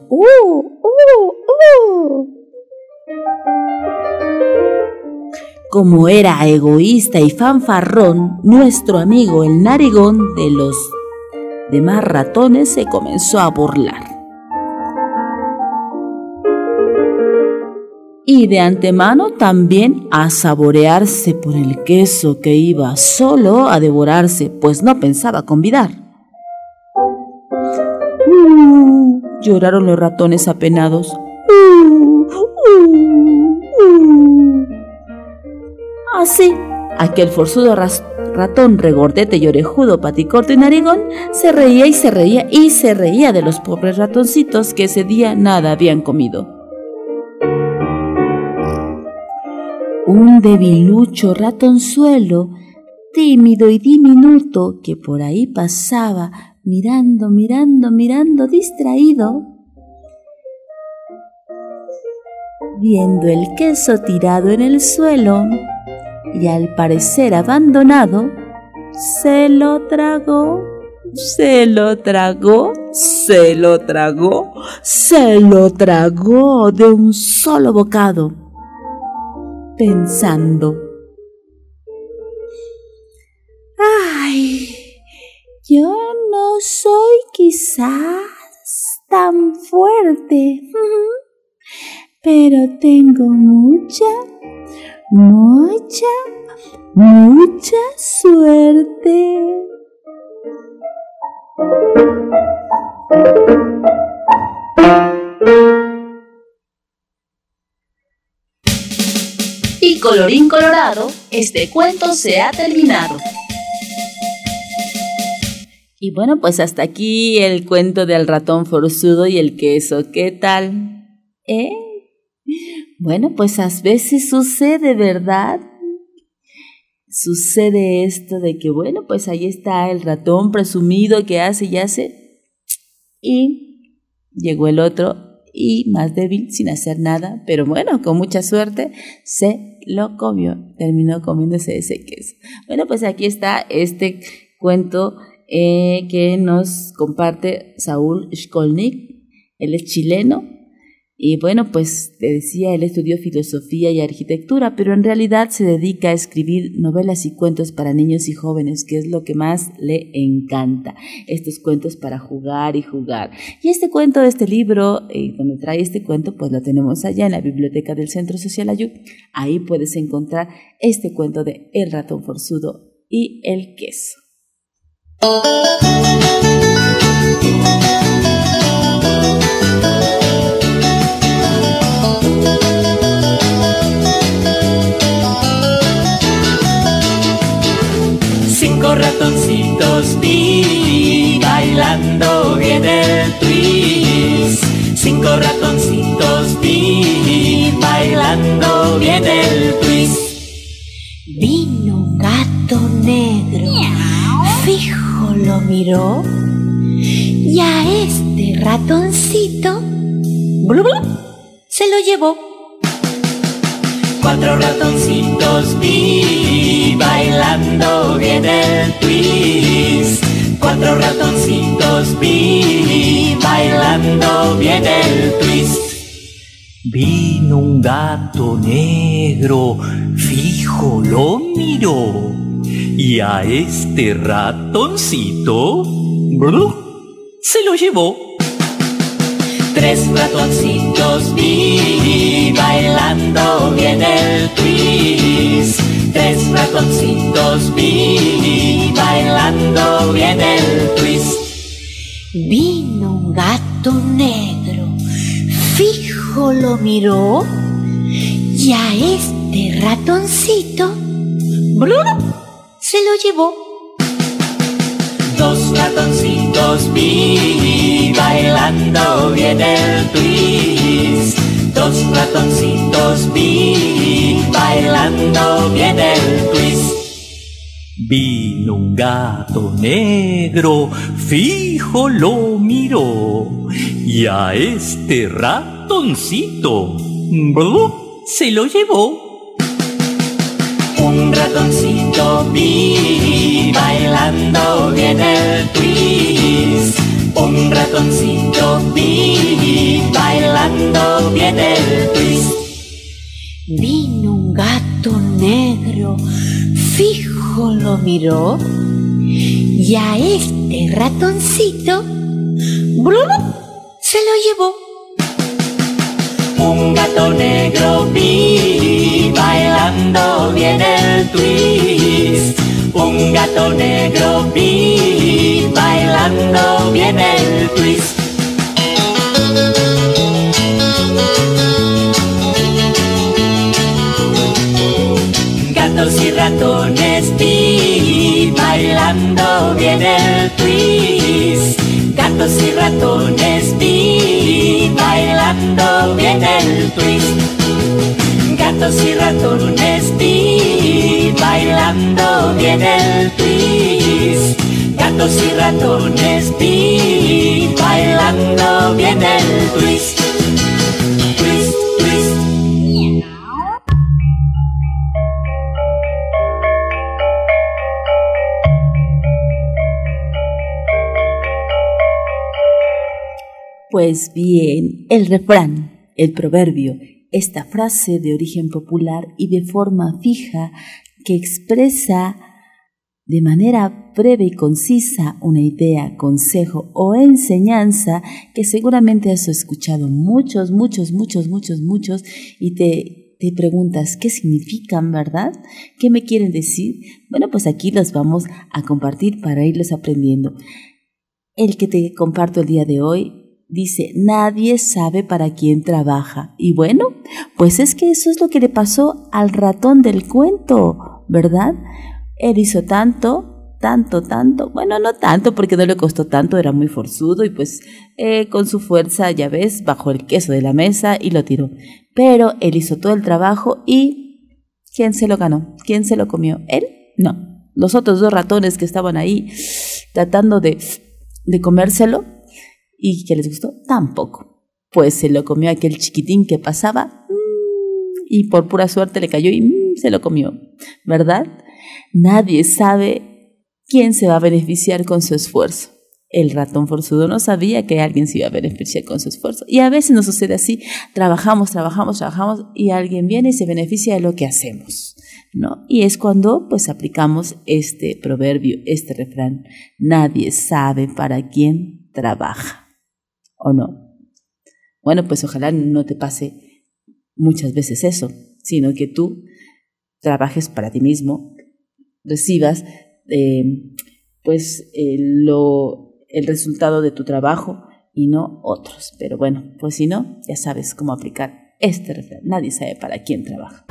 Speaker 2: Como era egoísta y fanfarrón, nuestro amigo el narigón de los demás ratones se comenzó a burlar. Y de antemano también a saborearse por el queso que iba solo a devorarse, pues no pensaba convidar. Lloraron los ratones apenados. Así, aquel forzudo ratón regordete y orejudo, paticorto y narigón se reía y se reía y se reía de los pobres ratoncitos que ese día nada habían comido. Un debilucho ratonzuelo, tímido y diminuto, que por ahí pasaba mirando, distraído, viendo el queso tirado en el suelo y al parecer abandonado, se lo tragó de un solo bocado, pensando: ¡ay! Yo no soy quizás tan fuerte, pero tengo mucha suerte. Y colorín colorado, este cuento se ha terminado. Y bueno, pues hasta aquí el cuento del ratón forzudo y el queso. ¿Qué tal? Bueno, pues a veces sucede, ¿verdad? Sucede esto de que, bueno, pues ahí está el ratón presumido que hace y hace. Y llegó el otro y más débil, sin hacer nada, pero bueno, con mucha suerte, se lo comió. Terminó comiéndose ese queso. Bueno, pues aquí está este cuento que nos comparte Saúl Shkolnik. Él es chileno y bueno, pues te decía, él estudió filosofía y arquitectura, pero en realidad se dedica a escribir novelas y cuentos para niños y jóvenes, que es lo que más le encanta, estos cuentos para jugar y jugar. Y este cuento, este libro, donde trae este cuento, pues lo tenemos allá en la biblioteca del Centro Social Ayud. Ahí puedes encontrar este cuento de El ratón forzudo y el queso.
Speaker 6: 5 ratoncitos vi bailando bien el twist. 5 ratoncitos vi bailando bien el twist.
Speaker 5: Vino gato negro fijo lo miró y a este ratoncito ¡blu, blu! Se lo llevó.
Speaker 6: 4 ratoncitos vi bailando bien el twist. 4 ratoncitos vi bailando bien el twist. Vino un gato negro, fijo lo miró y a este ratoncito ¡blu! Se lo llevó. 3 ratoncitos vi bailando bien el twist. 3 ratoncitos vi bailando bien el twist.
Speaker 5: Vino un gato negro, fijo lo miró y a este ratoncito ¡blu! Se lo llevó.
Speaker 6: 2 ratoncitos vi bailando bien el twist. 2 ratoncitos vi bailando bien el twist. Vino un gato negro, fijo lo miró y a este ratoncito ¡blu! Se lo llevó. Un ratoncito vi bailando bien el twist. Un ratoncito vi bailando bien el twist.
Speaker 5: Vino un gato negro, fijo lo miró y a este ratoncito ¡blu! Se lo llevó.
Speaker 6: Un gato negro vi bailando bien el twist. Un gato negro vi bailando bien el twist. Gatos y ratones vi bailando bien el twist. Gatos y ratones vi bailando bien el twist. Gatos y ratones vi bailando bien el twist. Gatos y ratones vi bailando bien el twist. Twist, twist.
Speaker 2: Pues bien, el refrán, el proverbio, esta frase de origen popular y de forma fija que expresa de manera breve y concisa una idea, consejo o enseñanza que seguramente has escuchado muchos y te preguntas qué significan, ¿verdad? ¿Qué me quieren decir? Bueno, pues aquí los vamos a compartir para irlos aprendiendo. El que te comparto el día de hoy dice, nadie sabe para quién trabaja. Y bueno, pues es que eso es lo que le pasó al ratón del cuento, ¿verdad? Él hizo tanto, bueno, no tanto porque no le costó tanto, era muy forzudo y pues con su fuerza, ya ves, bajó el queso de la mesa y lo tiró. Pero él hizo todo el trabajo y ¿quién se lo ganó? ¿Quién se lo comió? ¿Él? No. Los otros 2 ratones que estaban ahí tratando de comérselo, ¿y que les gustó? Tampoco. Pues se lo comió aquel chiquitín que pasaba y por pura suerte le cayó y se lo comió, ¿verdad? Nadie sabe quién se va a beneficiar con su esfuerzo. El ratón forzudo no sabía que alguien se iba a beneficiar con su esfuerzo. Y a veces nos sucede así, trabajamos y alguien viene y se beneficia de lo que hacemos, ¿no? Y es cuando pues aplicamos este proverbio, este refrán, nadie sabe para quién trabaja. ¿O no? Bueno, pues ojalá no te pase muchas veces eso, sino que tú trabajes para ti mismo, recibas el resultado de tu trabajo y no otros. Pero bueno, pues si no, ya sabes cómo aplicar este refrán. Nadie sabe para quién trabaja.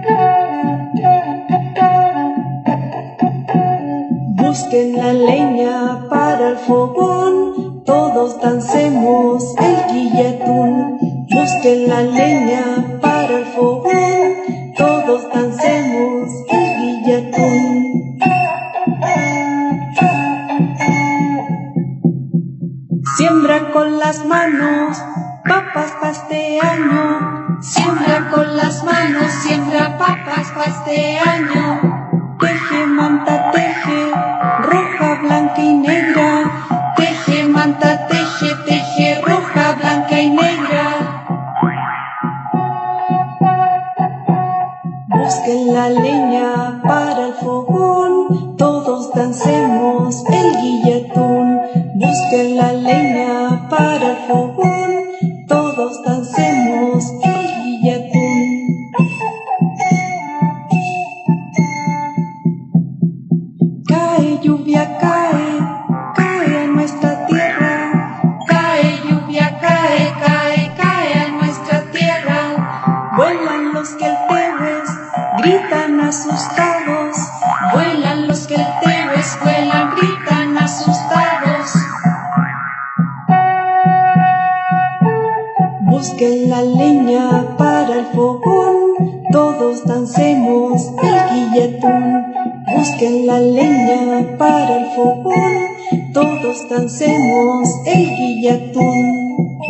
Speaker 13: Busquen la leña Busquen la leña para el fogón, todos dancemos el guillatún. Siembra con las manos papas pa' este año.
Speaker 8: Siembra con las manos, siembra papas pa' este año.
Speaker 13: Teje manta, teje, roja, blanca y negra.
Speaker 8: Teje manta, teje, teje, roja, blanca y negra.
Speaker 13: Busquen la leña para el fogón, todos dancemos el guillatún. Busquen la leña para el fogón, todos dancemos el guillatún. Cae lluvia, cae, cae a nuestra tierra.
Speaker 8: Cae lluvia, cae, cae, cae a nuestra tierra.
Speaker 13: Vuelan los queltebes, gritan asustados.
Speaker 8: Vuelan los queltebes, vuelan, gritan asustados.
Speaker 13: Busquen la leña para el fogón, todos dancemos el guillatún. Busquen la leña para el fogón, todos dancemos el guillatún.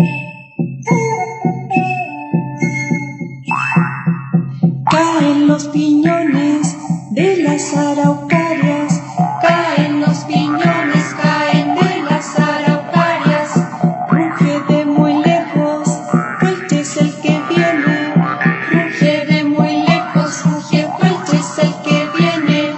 Speaker 13: Caen los piñones de las araucarias.
Speaker 8: Caen los piñones, caen de las araucarias.
Speaker 13: Ruge de muy lejos, Puelche es el que viene.
Speaker 8: Ruge de muy lejos, ruge, Puelche es el que viene.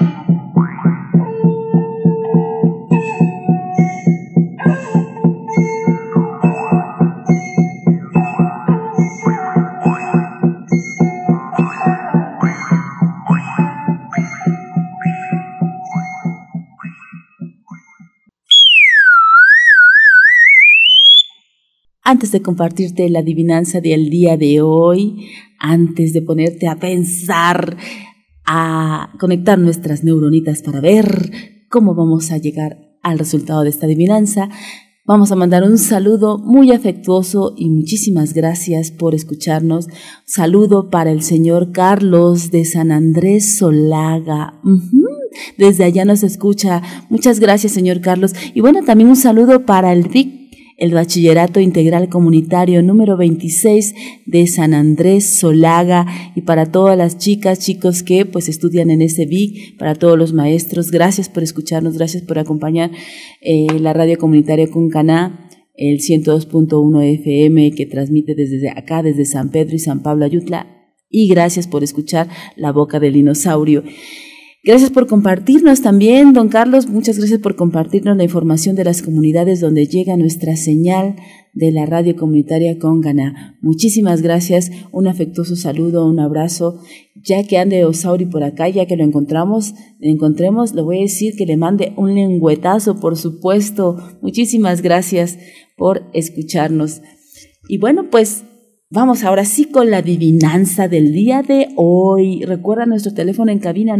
Speaker 3: Antes de compartirte la adivinanza del día de hoy, antes de ponerte a pensar, a conectar nuestras neuronitas para ver cómo vamos a llegar al resultado de esta adivinanza, vamos a mandar un saludo muy afectuoso y muchísimas gracias por escucharnos. Saludo para el señor Carlos de San Andrés Solaga. Desde allá nos escucha. Muchas gracias, señor Carlos. Y bueno, también un saludo para el VIC, el Bachillerato Integral Comunitario número 26 de San Andrés Solaga, y para todas las chicas, chicos que pues estudian en ese VIC, para todos los maestros, gracias por escucharnos, gracias por acompañar la radio comunitaria Cuncaná, el 102.1 FM que transmite desde acá, desde San Pedro y San Pablo Ayutla, y gracias por escuchar La Boca del Dinosaurio. Gracias por compartirnos también, don Carlos, muchas gracias por compartirnos la información de las comunidades donde llega nuestra señal de la radio comunitaria Congana. Muchísimas gracias, un afectuoso saludo, un abrazo. Ya que ande Osauri por acá, ya que lo encontremos, le voy a decir que le mande un lengüetazo, por supuesto. Muchísimas gracias por escucharnos. Y bueno, pues vamos ahora sí con la adivinanza del día de hoy. Recuerda nuestro teléfono en cabina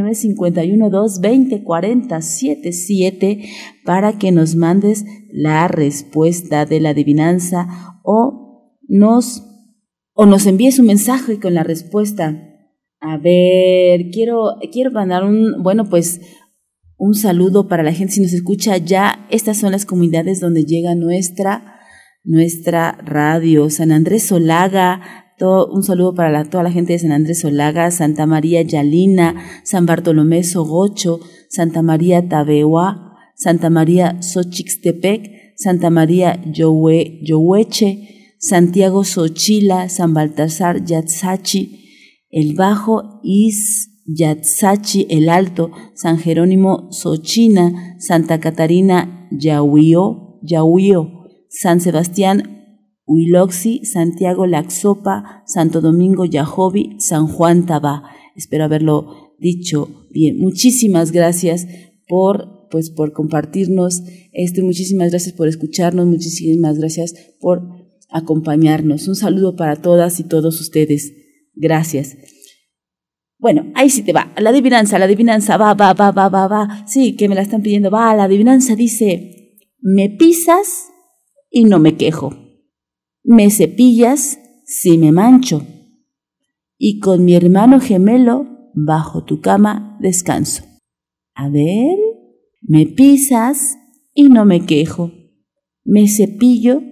Speaker 3: 951-220-4077 para que nos mandes la respuesta de la adivinanza o nos envíes un mensaje con la respuesta. A ver, quiero mandar un saludo para la gente si nos escucha ya. Estas son las comunidades donde llega nuestra radio, San Andrés Solaga, un saludo para toda la gente de San Andrés Solaga, Santa María Yalina, San Bartolomé Sogocho, Santa María Tabehuá, Santa María Xochixtepec, Santa María Yohueche, Santiago Xochila, San Baltasar Yatzachi, el Bajo Yatzachi, el Alto, San Jerónimo Xochina, Santa Catarina Yahuío, San Sebastián Huiloxi, Santiago Laxopa, Santo Domingo Yahobi, San Juan Tabá. Espero haberlo dicho bien. Muchísimas gracias por compartirnos esto, muchísimas gracias por escucharnos, muchísimas gracias por acompañarnos. Un saludo para todas y todos ustedes. Gracias. Bueno, ahí sí te va. La adivinanza, va. Sí, que me la están pidiendo. Va, la adivinanza dice: me pisas y no me quejo. Me cepillas
Speaker 2: si me mancho, y con mi hermano gemelo bajo tu cama descanso. A ver, me pisas y no me quejo, me cepillas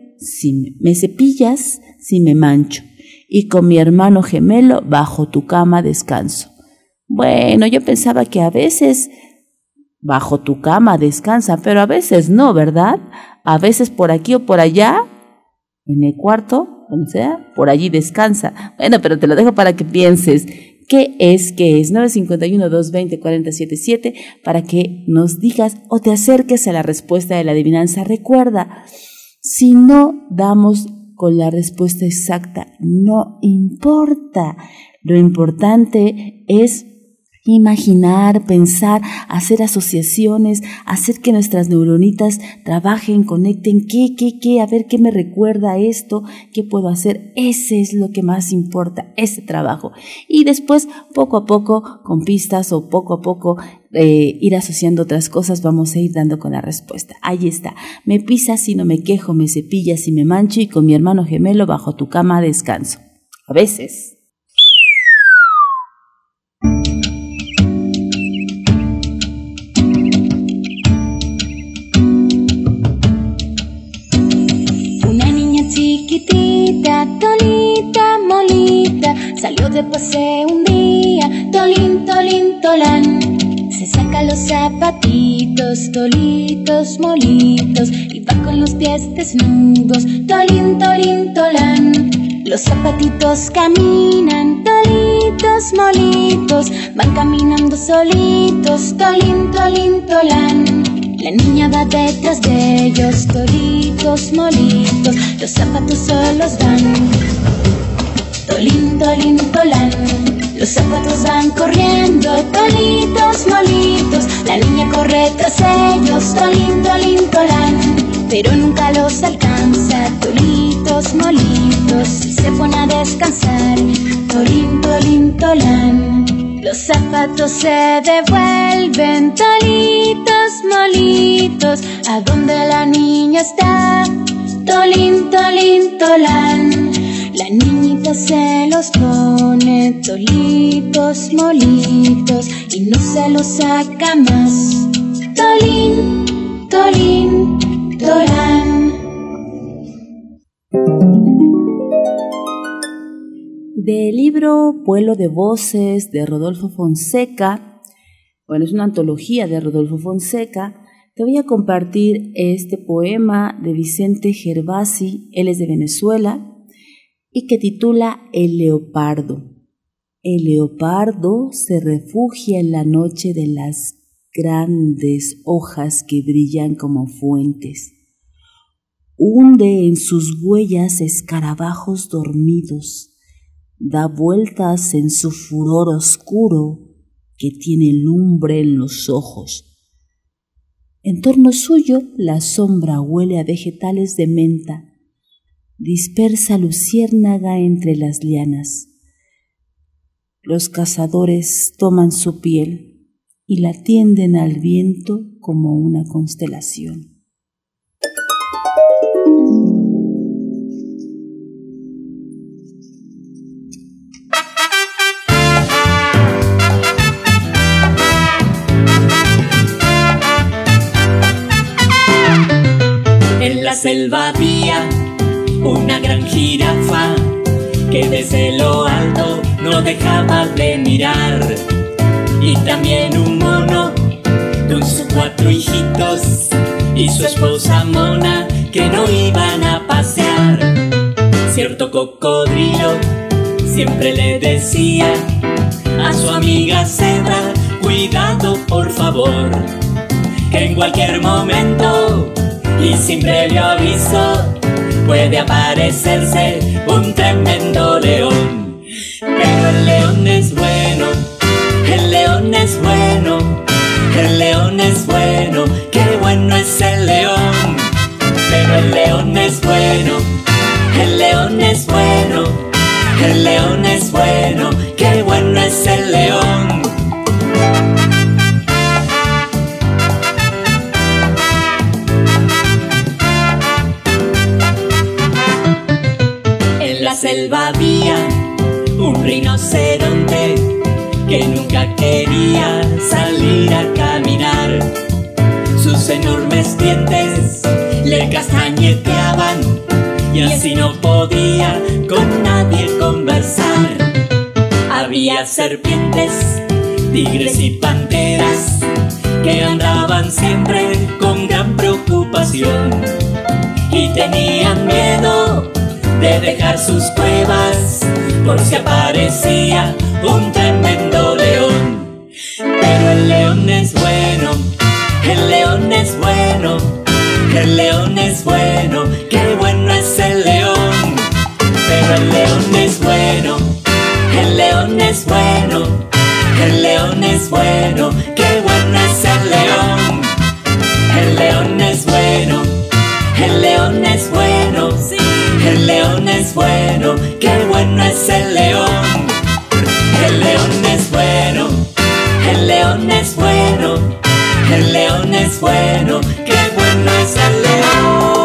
Speaker 2: si me mancho, y con mi hermano gemelo bajo tu cama descanso. Bueno, yo pensaba que a veces bajo tu cama descansa, pero a veces no, ¿verdad? A veces por aquí o por allá, en el cuarto, donde sea, por allí descansa. Bueno, pero te lo dejo para que pienses. ¿Qué es? 951-220-4077 para que nos digas o te acerques a la respuesta de la adivinanza. Recuerda, si no damos con la respuesta exacta, no importa. Lo importante es imaginar, pensar, hacer asociaciones, hacer que nuestras neuronitas trabajen, conecten, a ver qué me recuerda esto, qué puedo hacer. Ese es lo que más importa, ese trabajo. Y después, poco a poco, con pistas o poco a poco, ir asociando otras cosas, vamos a ir dando con la respuesta. Ahí está. Me pisas y no me quejo, me cepillas y me mancho, y con mi hermano gemelo bajo tu cama descanso. A veces.
Speaker 8: Chiquitita, tolita, molita, salió de paseo un día, tolín, tolín, tolán. Se saca los zapatitos, tolitos, molitos, y va con los pies desnudos, tolín, tolín, tolán. Los zapatitos caminan, tolitos, molitos, van caminando solitos, tolín, tolín, tolán. La niña va detrás de ellos, tolitos, molitos, los zapatos solos van, tolín, tolín, tolán. Los zapatos van corriendo, tolitos, molitos, la niña corre tras ellos, tolín, tolín, tolán. Pero nunca los alcanza, tolitos, molitos, y se pone a descansar, tolín, tolín, tolán. Los zapatos se devuelven, tolitos, molitos, a donde la niña está, tolín, tolín, tolán. La niñita se los pone, tolitos, molitos, y no se los saca más, tolín, tolín, tolán.
Speaker 2: Del libro Vuelo de Voces de Rodolfo Fonseca, bueno, es una antología de Rodolfo Fonseca, te voy a compartir este poema de Vicente Gervasi, él es de Venezuela, y que titula El leopardo. El leopardo se refugia en la noche de las grandes hojas que brillan como fuentes. Hunde en sus huellas escarabajos dormidos. Da vueltas en su furor oscuro que tiene lumbre en los ojos. En torno suyo la sombra huele a vegetales de menta. Dispersa luciérnaga entre las lianas. Los cazadores toman su piel y la tienden al viento como una constelación.
Speaker 6: En la selva había una gran jirafa que desde lo alto no dejaba de mirar, y también un mono con sus 4 hijitos y su esposa mona que no iban a pasear. Cierto cocodrilo siempre le decía a su amiga cebra: cuidado por favor, que en cualquier momento y sin previo aviso puede aparecerse un tremendo león. Pero el león es bueno, el león es bueno, el león es bueno, qué bueno es el león. Pero el león es bueno, el león es bueno, el león es bueno, qué bueno es el león. En la selva rinoceronte que nunca quería salir a caminar. Sus enormes dientes le castañeteaban y así no podía con nadie conversar. Había serpientes, tigres y panteras que andaban siempre con gran preocupación y tenían miedo de dejar sus cuevas por si aparecía un tremendo león. Pero el león es bueno, el león es bueno, el león es bueno, qué bueno es el león. Pero el león es bueno, el león es bueno, el león es bueno, qué bueno es el león. El león es bueno, el león es bueno, el león es bueno, qué bueno es el león. El león es bueno, el león es bueno, el león es bueno, qué bueno es el león.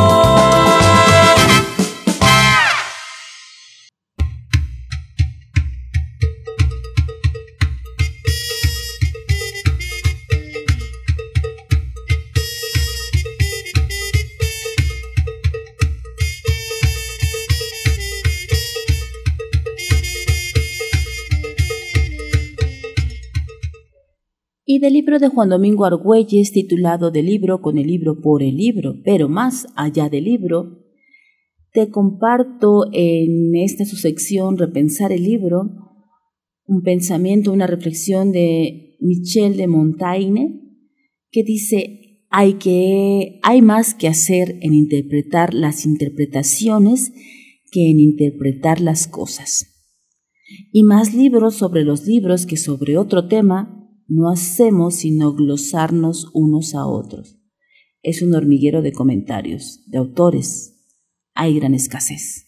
Speaker 2: Y del libro de Juan Domingo Argüelles, titulado Del libro con el libro por el libro, pero más allá del libro, te comparto en esta su sección Repensar el libro, un pensamiento, una reflexión de Michel de Montaigne, que dice: hay más que hacer en interpretar las interpretaciones que en interpretar las cosas. Y más libros sobre los libros que sobre otro tema no hacemos sino glosarnos unos a otros. Es un hormiguero de comentarios, de autores. Hay gran escasez.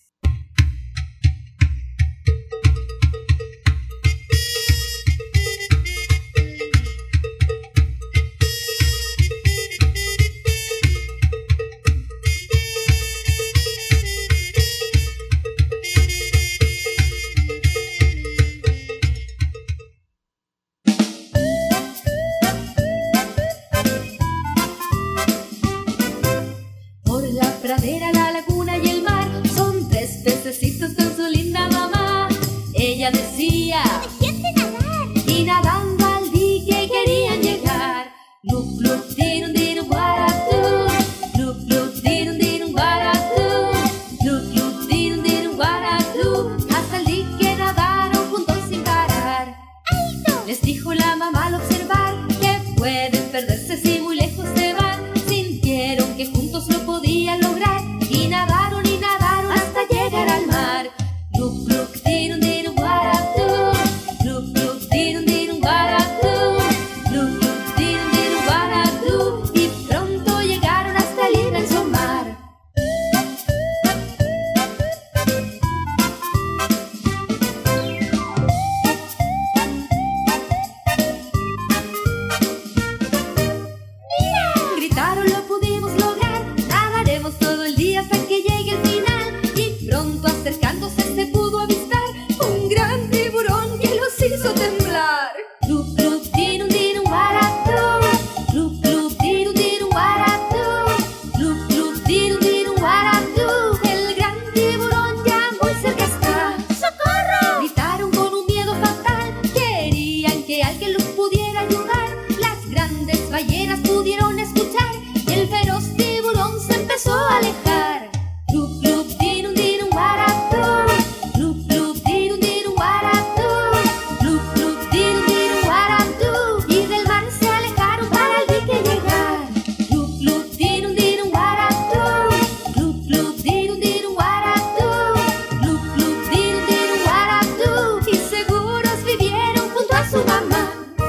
Speaker 14: Pradera, la laguna y el mar son tres pececitos con su linda mamá. Ella decía: ¡déjense nadar! Y nadando al dique querían llegar. Lup, lup, dirun, dirun, guaratú. Lup, lup, dirun, dirun, guaratú. Lup, lup, dirun, dirun, guaratú. Hasta el dique nadaron juntos sin parar. ¡Ay, no! Les dijo la mamá al observar que pueden perderse si muy lejos se van. Sintieron que juntos lo podían lograr y nadaron hasta llegar al mar. Lup, lup, dirun, dirun, guaratú. Lup, lup, dirun, dirun, guaratú. Lup, lup, dirun, dirun, guaratú. Y pronto llegaron hasta el inmenso mar. Gritaron: lo pudimos lograr, nadaremos todo el día hasta que llegue el final. Y pronto acercándose se pudo avistar un gran tiburón que los hizo temblar. Lup, lup, dirun, dirun, guaratú. Lup, lup, dirun, dirun, guaratú. Lup, lup, dirun, dirun, guaratú. El gran tiburón ya muy cerca está. ¡Socorro! Gritaron con un miedo fatal, querían que alguien los pudiera ayudar. Las grandes ballenas pudieron escuchar y el feroz tiburón se empezó a alejar. Lup, lup, dirun, dirun, guaratú. Lup, lup, dirun, dirun, guaratú. Lup, lup, dirun, dirun, guaratú. Y del mar se alejaron para el dique llegar. Lup, lup, dirun, dirun, guaratú. Lup, lup, dirun, dirun, guaratú. Lup, lup, dirun, dirun, guaratú. Y seguros vivieron junto a su mamá.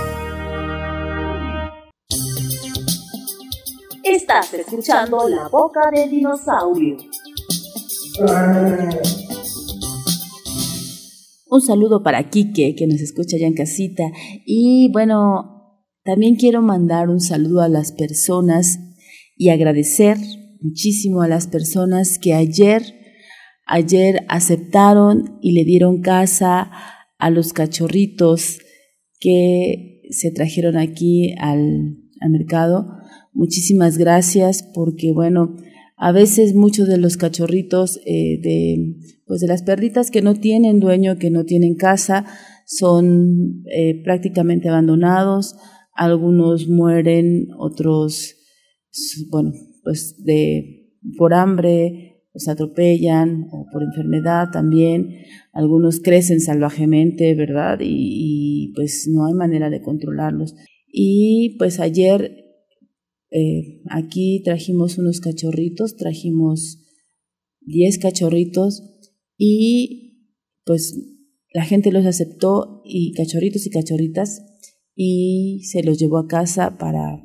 Speaker 2: Estás escuchando La Boca del Dinosaurio. Un saludo para Quique, que nos escucha ya en casita. Y bueno, también quiero mandar un saludo a las personas y agradecer muchísimo a las personas que ayer
Speaker 3: Ayer aceptaron y le dieron casa a los cachorritos que se trajeron aquí al mercado. Muchísimas gracias, porque bueno, a veces muchos de los cachorritos de las perritas que no tienen dueño, que no tienen casa, son prácticamente abandonados. Algunos mueren, otros, bueno, pues por hambre, los atropellan, o por enfermedad también. Algunos crecen salvajemente, ¿verdad? Y pues no hay manera de controlarlos. Y pues ayer aquí trajimos unos cachorritos, trajimos 10 cachorritos, y pues la gente los aceptó, y cachorritos y cachorritas, y se los llevó a casa para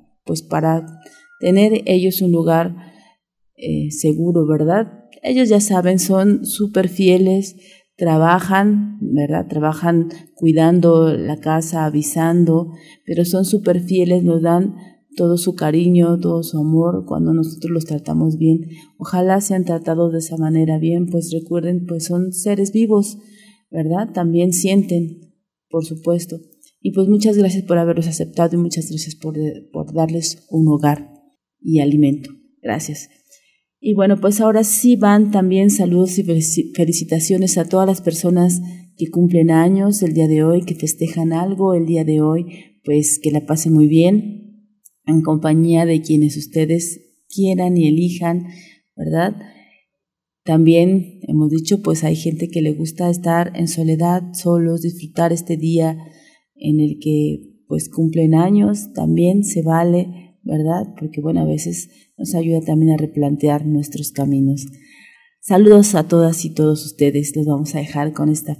Speaker 3: tener ellos un lugar seguro, ¿verdad? Ellos ya saben, son súper fieles, trabajan, ¿verdad? Trabajan cuidando la casa, avisando, pero son súper fieles, nos dan todo su cariño, todo su amor cuando nosotros los tratamos bien. Ojalá sean tratados de esa manera bien, pues recuerden, pues son seres vivos, ¿verdad? También sienten, por supuesto. Y pues muchas gracias por haberlos aceptado, y muchas gracias por darles un hogar y alimento. Gracias. Y bueno, pues ahora sí van también saludos y felicitaciones a todas las personas que cumplen años el día de hoy, que festejan algo el día de hoy, pues que la pasen muy bien en compañía de quienes ustedes quieran y elijan, ¿verdad? También hemos dicho, pues hay gente que le gusta estar en soledad, solos, disfrutar este día en el que pues cumplen años, también se vale, ¿verdad? Porque bueno, a veces nos ayuda también a replantear nuestros caminos. Saludos a todas y todos ustedes. Les vamos a dejar con esta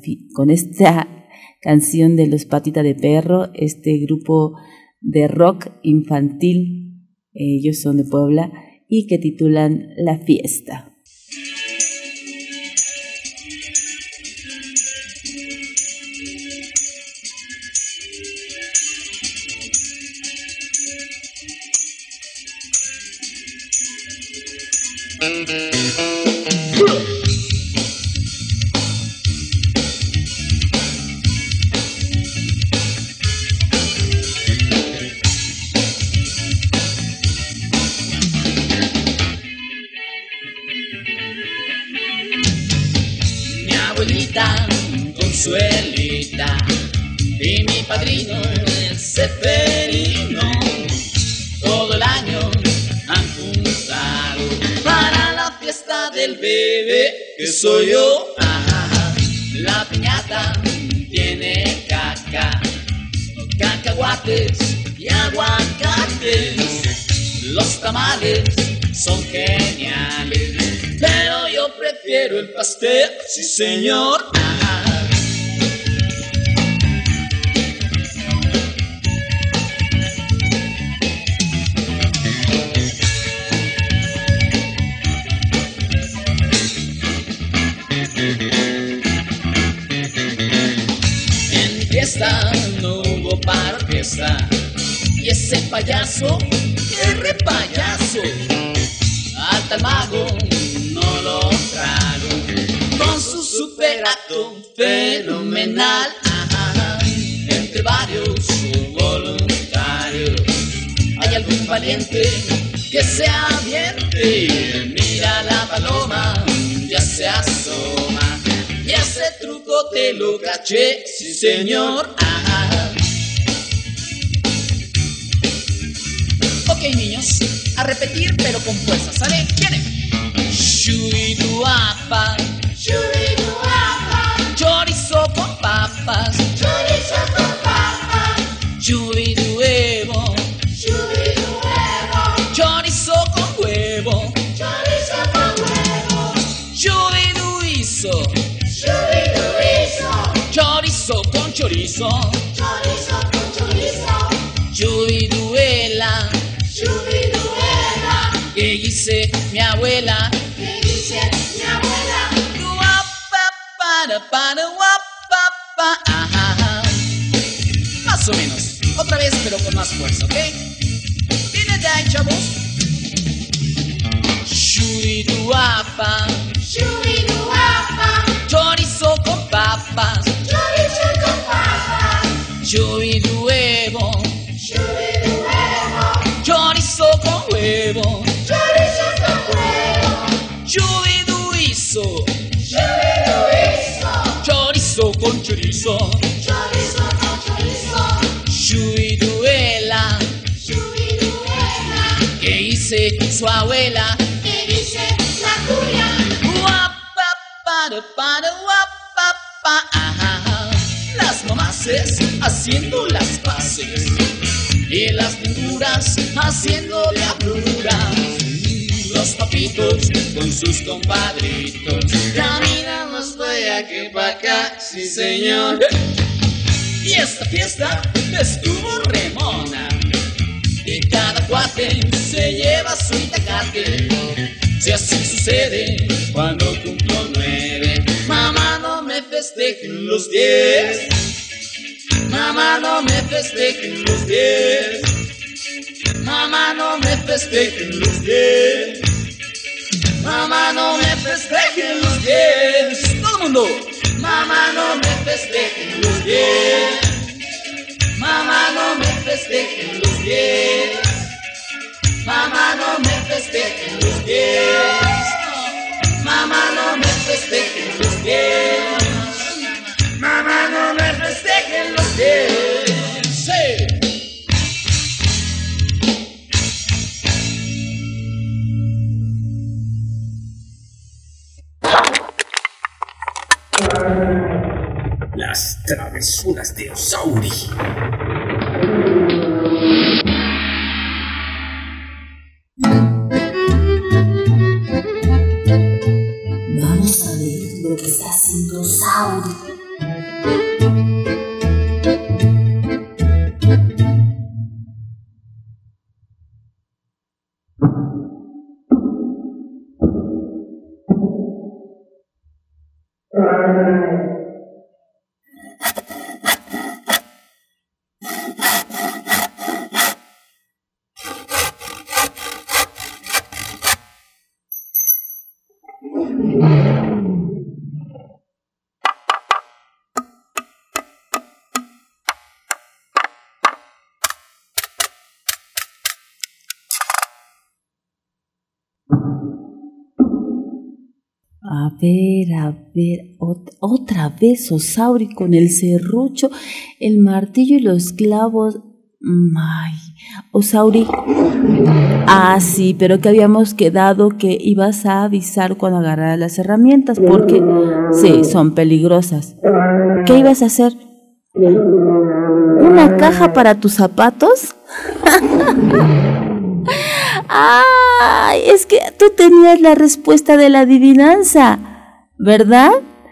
Speaker 3: canción de Los Patita de Perro, este grupo de rock infantil, ellos son de Puebla, y que titulan La Fiesta.
Speaker 12: Consuelita y mi padrino el Seferino, todo el año han juntado para la fiesta del bebé que soy yo. La piñata tiene cacahuates y aguacates, los tamales son geniales, pero yo prefiero el pastel, sí señor. En mi fiesta no hubo para orquesta, y ese payaso, qué repayaso, al tal mago no lo trago, con su superato fenomenal. Entre varios voluntarios hay algún valiente que se aviente. Mira la paloma, ya se asoma, y ese truco te lo caché, sí señor. Ok niños, a repetir pero con fuerza, ¿sale? ¿Quieren? Shuiduapa, shuiduapa, chorizo con papas, chorizo con papas, shuiduevo, shuiduevo, chorizo con huevo, chorizo con huevo, shuiduizo, shuiduizo, chorizo con chorizo, chorizo con chorizo, shuiduela, shuiduela, que dice mi abuela, que dice mi abuela, guapa para guapa pa, más o menos, otra vez pero con más fuerza, ¿ok? ¿Viene de ahí, chavos? Shuiduapa, shuiduapa, papas.
Speaker 15: Chorizo con papas.
Speaker 12: Chorizo-huevo. Chorizo con huevo.
Speaker 15: Chorizo con huevo.
Speaker 12: Chorizo. Chorizo con chorizo.
Speaker 15: Chorizo con chorizo.
Speaker 12: Churiduela. ¿Qué dice su abuela?
Speaker 15: ¿Qué dice la tuya?
Speaker 12: Las mamaces haciendo las paces y las pinturas haciendo diabluras. Los papitos con sus compadritos caminamos pa' allá que pa' acá, sí señor. Y esta fiesta estuvo remona y cada cuate se lleva su itacate. Si así sucede cuando cumplo 9, mamá no me festejen los 10. Mamá no me festejen los 10. Mamá no me festejen los 10. Mamá no me festejen los 10. Todo el mundo. Mamá no me festejen los 10. Mamá no me festejen los 10. Mamá no me festejen los 10. Mamá no me festejen los 10. Mamá no me festejen los 10. Sí.
Speaker 9: Las travesuras de Osauri.
Speaker 2: Vamos a ver lo que está haciendo Osauri. A ver, otra vez Osauri con el serrucho, el martillo y los clavos. Ay, Osauri. Ah, sí, pero que habíamos quedado que ibas a avisar cuando agarraras las herramientas, porque sí, son peligrosas. ¿Qué ibas a hacer? ¿Una caja para tus zapatos? ¡Ay! Es que tú tenías la respuesta de la adivinanza, ¿verdad?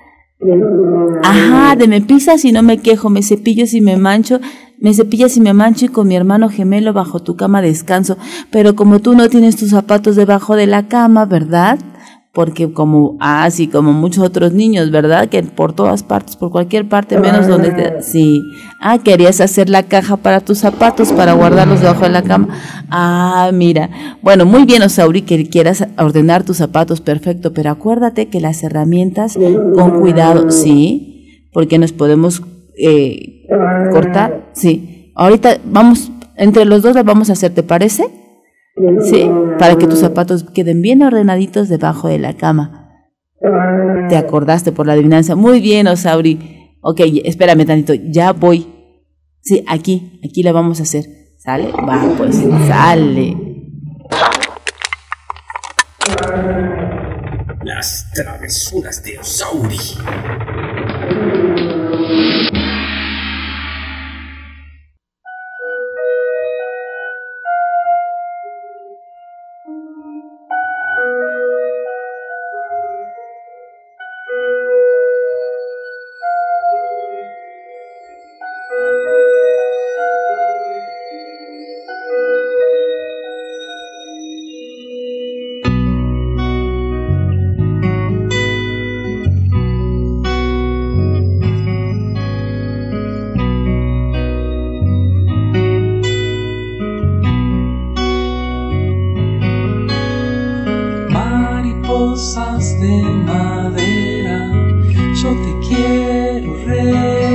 Speaker 2: Ajá, de me pisas y no me quejo, me cepillo si me mancho, me cepillas y me mancho y con mi hermano gemelo bajo tu cama descanso. Pero como tú no tienes tus zapatos debajo de la cama, ¿verdad? Porque como muchos otros niños, ¿verdad? Que por todas partes, por cualquier parte, menos donde sí. Ah, querías hacer la caja para tus zapatos, para guardarlos debajo de la cama. Ah, mira. Bueno, muy bien, Osauri, que quieras ordenar tus zapatos, perfecto, pero acuérdate que las herramientas, con cuidado, sí, porque nos podemos cortar, sí. Ahorita vamos, entre los dos las vamos a hacer, ¿te parece? Sí, para que tus zapatos queden bien ordenaditos debajo de la cama. ¿Te acordaste por la adivinanza? Muy bien, Osauri. Ok, espérame tantito, ya voy. Sí, aquí la vamos a hacer. ¿Sale? Va, pues, sale.
Speaker 9: Las travesuras de Osauri.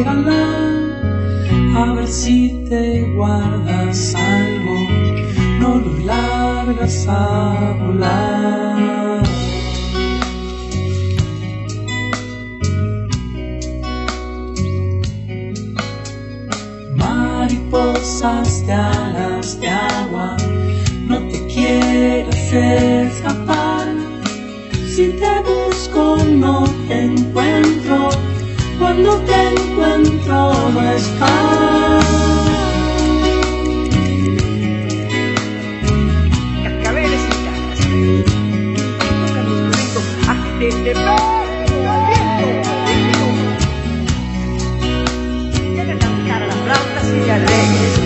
Speaker 16: regalar, a ver si te guardas algo, no lo largas a volar. Mariposas de alas de agua, no te quieras escapar. Si te busco no te encuentro, cuando te encuentro no estás.
Speaker 17: Cascabeles y caras, tocan instrumentos hasta desde y hagan cantar a las flautas y alegres.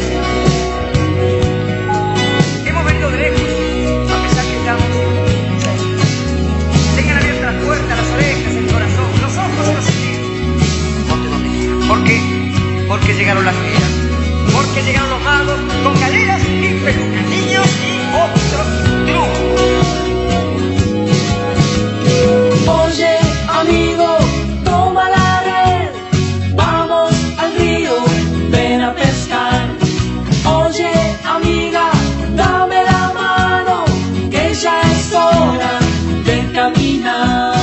Speaker 17: Hemos venido de lejos, a pesar que estamos cerca. Tengan abiertas las puertas, las orejas, el corazón, los ojos y los sentidos. Ponte donde quieras. ¿Por qué? Porque llegaron las fieras. Porque llegaron los magos con galeras y pelucas, niños y otros trucos.
Speaker 16: Oye, amigo, toma la red, vamos al río, ven a pescar. Oye, amiga, dame la mano, que ya es hora de caminar.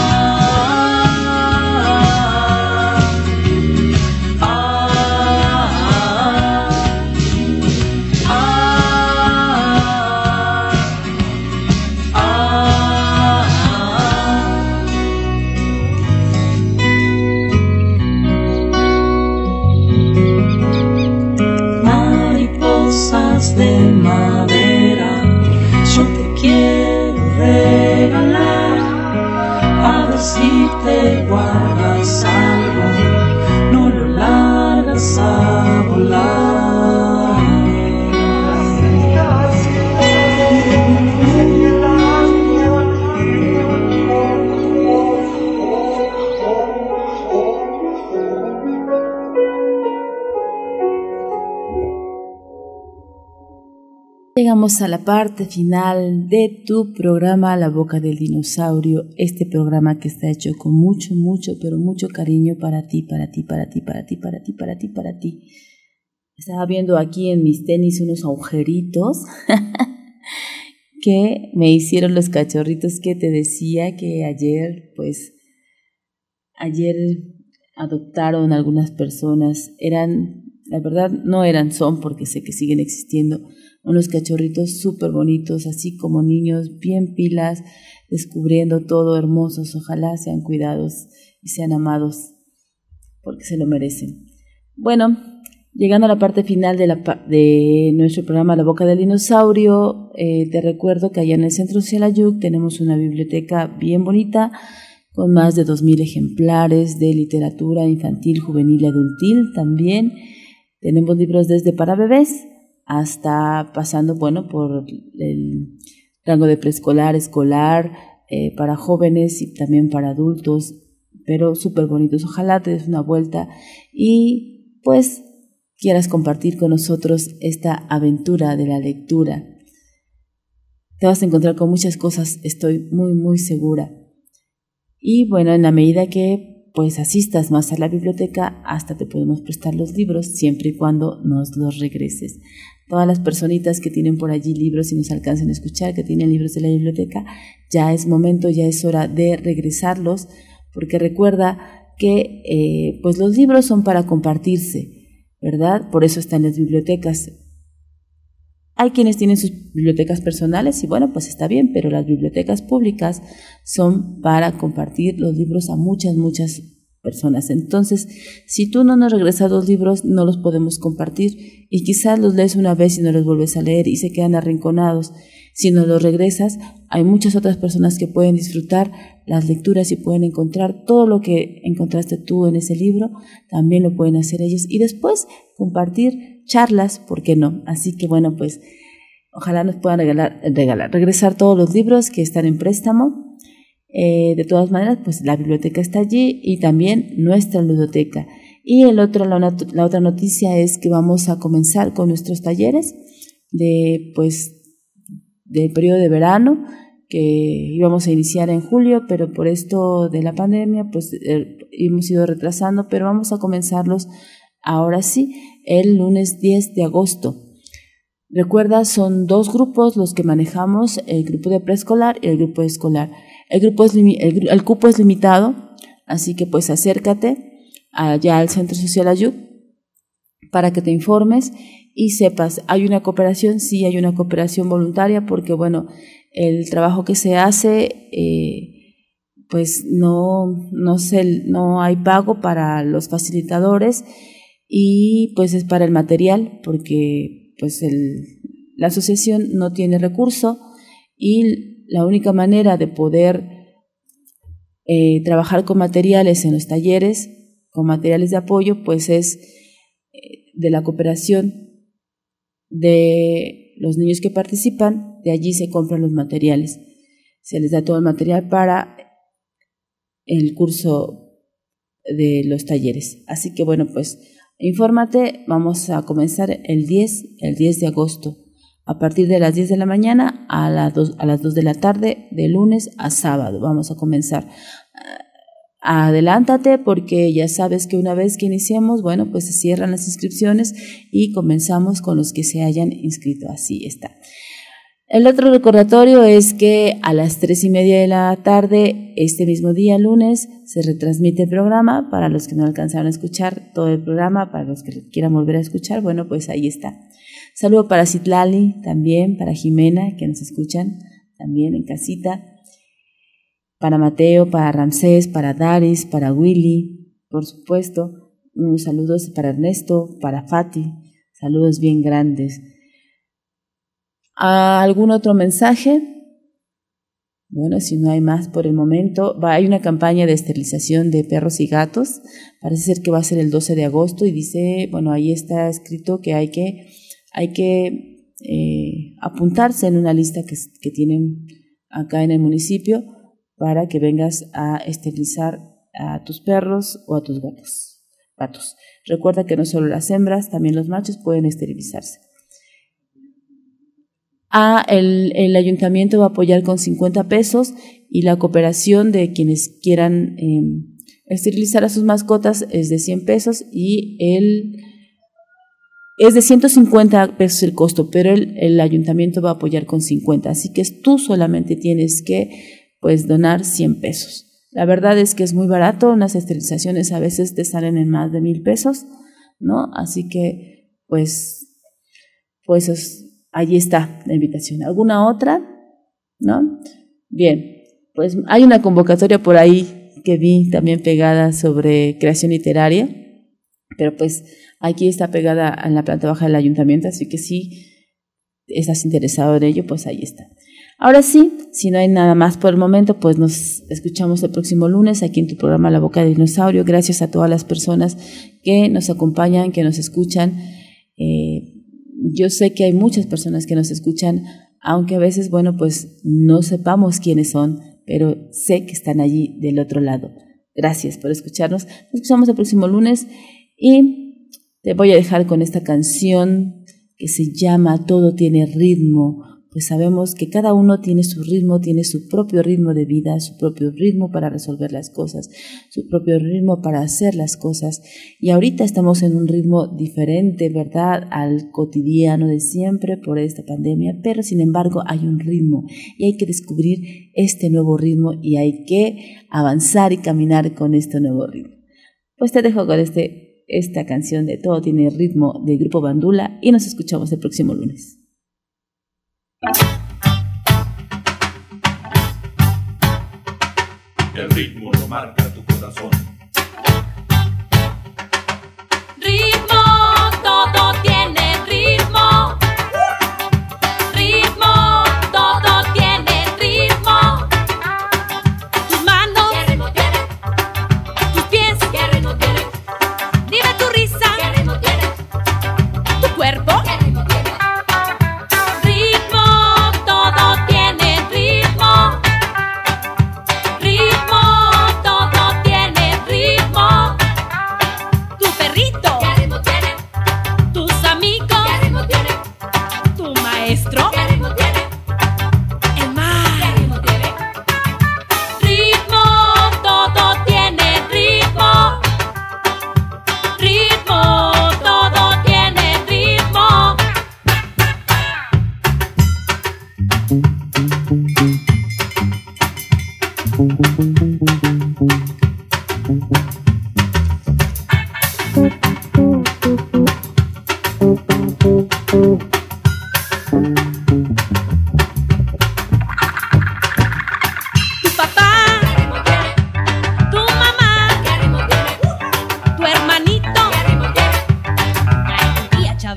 Speaker 16: De madera, yo te quiero regalar, a ver si te guardas algo, no lo largas a volar.
Speaker 3: Llegamos a la parte final de tu programa La Boca del Dinosaurio, este programa que está hecho con mucho, pero mucho cariño para ti, para ti, para ti, para ti, para ti, para ti, para ti. Estaba viendo aquí en mis tenis unos agujeritos que me hicieron los cachorritos que te decía que ayer adoptaron algunas personas. La verdad son porque sé que siguen existiendo, unos cachorritos súper bonitos, así como niños bien pilas, descubriendo todo, hermosos. Ojalá sean cuidados y sean amados, porque se lo merecen. Bueno, llegando a la parte final de nuestro programa La Boca del Dinosaurio, te recuerdo que allá en el Centro Xelayuc tenemos una biblioteca bien bonita, con más de 2,000 ejemplares de literatura infantil, juvenil y adultil también. Tenemos libros desde para bebés hasta pasando, por el rango de preescolar, escolar, para jóvenes y también para adultos, pero súper bonitos. Ojalá te des una vuelta y quieras compartir con nosotros esta aventura de la lectura. Te vas a encontrar con muchas cosas, estoy muy segura. Y en la medida que asistas más a la biblioteca, hasta te podemos prestar los libros, siempre y cuando nos los regreses. Todas las personitas que tienen por allí libros y nos alcancen a escuchar, que tienen libros de la biblioteca, ya es momento, ya es hora de regresarlos, porque recuerda que los libros son para compartirse, ¿verdad? Por eso están las bibliotecas. Hay quienes tienen sus bibliotecas personales y está bien, pero las bibliotecas públicas son para compartir los libros a muchas personas. Entonces, si tú no nos regresas los libros, no los podemos compartir y quizás los lees una vez y no los vuelves a leer y se quedan arrinconados. Si nos los regresas, hay muchas otras personas que pueden disfrutar las lecturas y pueden encontrar todo lo que encontraste tú en ese libro, también lo pueden hacer ellos y después compartir charlas, ¿por qué no? Así que ojalá nos puedan regresar todos los libros que están en préstamo. De todas maneras, la biblioteca está allí y también nuestra ludoteca. Y la otra noticia es que vamos a comenzar con nuestros talleres del periodo de verano. que íbamos a iniciar en julio, pero por esto de la pandemia, pues hemos ido retrasando, pero vamos a comenzarlos ahora sí, el lunes 10 de agosto. Recuerda, son 2 grupos los que manejamos, el grupo de preescolar y el grupo escolar. El cupo es limitado, así que pues acércate allá al Centro Social Ayud para que te informes y sepas, ¿hay una cooperación? Sí, hay una cooperación voluntaria porque, bueno, el trabajo que se hace, pues no hay pago para los facilitadores y pues es para el material porque pues la asociación no tiene recurso y la única manera de poder trabajar con materiales en los talleres, con materiales de apoyo, pues es de la cooperación de los niños que participan, de allí se compran los materiales, se les da todo el material para el curso de los talleres. Así que bueno, pues infórmate, vamos a comenzar el 10 de agosto, a partir de las 10 de la mañana a las 2 de la tarde, de lunes a sábado, vamos a comenzar. Adelántate porque ya sabes que una vez que iniciemos, bueno, pues se cierran las inscripciones y comenzamos con los que se hayan inscrito, así está. El otro recordatorio es que a las 3:30 de la tarde, este mismo día, lunes, se retransmite el programa. Para los que no alcanzaron a escuchar todo el programa, para los que quieran volver a escuchar, bueno, pues ahí está. Saludo para Citlali, también para Jimena, que nos escuchan también en casita, para Mateo, para Ramsés, para Daris, para Willy, por supuesto. Unos saludos para Ernesto, para Fati, saludos bien grandes. ¿Algún otro mensaje? Bueno, si no hay más por el momento, hay una campaña de esterilización de perros y gatos, parece ser que va a ser el 12 de agosto y dice, bueno, ahí está escrito que hay que apuntarse en una lista que tienen acá en el municipio para que vengas a esterilizar a tus perros o a tus gatos. Recuerda que no solo las hembras, también los machos pueden esterilizarse. El ayuntamiento va a apoyar con 50 pesos y la cooperación de quienes quieran esterilizar a sus mascotas es de 100 pesos y es de 150 pesos el costo, pero el ayuntamiento va a apoyar con 50, así que tú solamente tienes que pues donar 100 pesos. La verdad es que es muy barato, unas esterilizaciones a veces te salen en más de 1,000 pesos, ¿no? Así que pues allí está la invitación. ¿Alguna otra? ¿No? Bien, pues hay una convocatoria por ahí que vi también pegada sobre creación literaria, pero pues aquí está pegada en la planta baja del ayuntamiento, así que si estás interesado en ello, pues ahí está. Ahora sí, si no hay nada más por el momento, pues nos escuchamos el próximo lunes aquí en tu programa La Boca del Dinosaurio. Gracias a todas las personas que nos acompañan, que nos escuchan. Yo sé que hay muchas personas que nos escuchan, aunque a veces, bueno, pues no sepamos quiénes son, pero sé que están allí del otro lado. Gracias por escucharnos. Nos escuchamos el próximo lunes y te voy a dejar con esta canción que se llama Todo tiene ritmo. Pues sabemos que cada uno tiene su ritmo, tiene su propio ritmo de vida, su propio ritmo para resolver las cosas, su propio ritmo para hacer las cosas. Y ahorita estamos en un ritmo diferente, ¿verdad?, al cotidiano de siempre por esta pandemia, pero sin embargo hay un ritmo y hay que descubrir este nuevo ritmo y hay que avanzar y caminar con este nuevo ritmo. Pues te dejo con esta canción de Todo tiene ritmo del Grupo Bandula y nos escuchamos el próximo lunes.
Speaker 18: El ritmo lo marca tu corazón.
Speaker 19: Ritmo, todo tiene ritmo. Ritmo, todo tiene ritmo. Tus manos, ¿qué ritmo tiene? Tus pies, ¿qué ritmo tiene? Dime tu risa, ¿qué ritmo tiene? Tu cuerpo, ¿qué ritmo tiene? Ritmo, todo tiene ritmo. Ritmo, todo tiene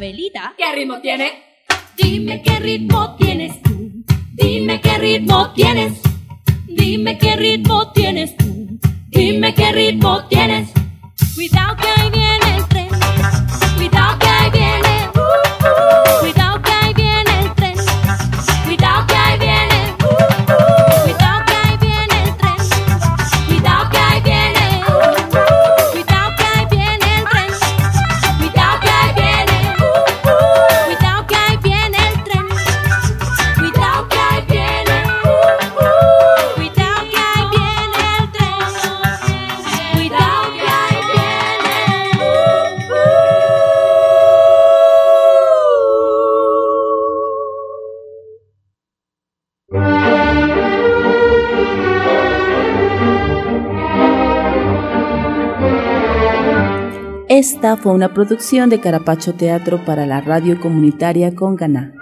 Speaker 19: Chabelita, ¿qué ritmo tiene? Dime qué ritmo tienes tú. Dime qué ritmo tienes. Dime qué ritmo tienes tú. Dime qué ritmo tienes. Cuidado que ahí viene el tren. Cuidado que ahí viene. Cuidado que ahí viene el tren. Cuidado que ahí viene. Cuidado que ahí viene el tren. Cuidado que ahí viene. Cuidado que ahí viene el tren. Cuidado que ahí viene. Cuidado que ahí viene el tren. Cuidado que ahí viene. Cuidado que ahí viene el tren. Cuidado que ahí
Speaker 3: Esta fue una producción de Carapacho Teatro para la radio comunitaria Conganá.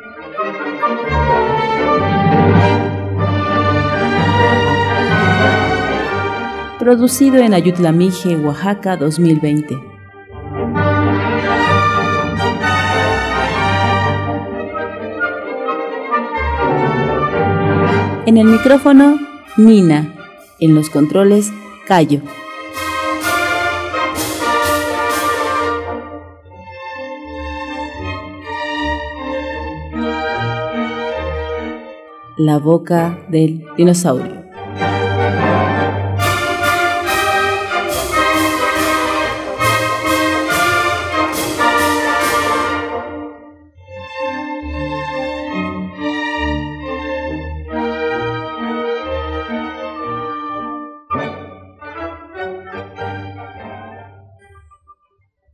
Speaker 3: Producido en Ayutla Mije, Oaxaca, 2020. En el micrófono, Nina. En los controles, Cayo. La boca del dinosaurio.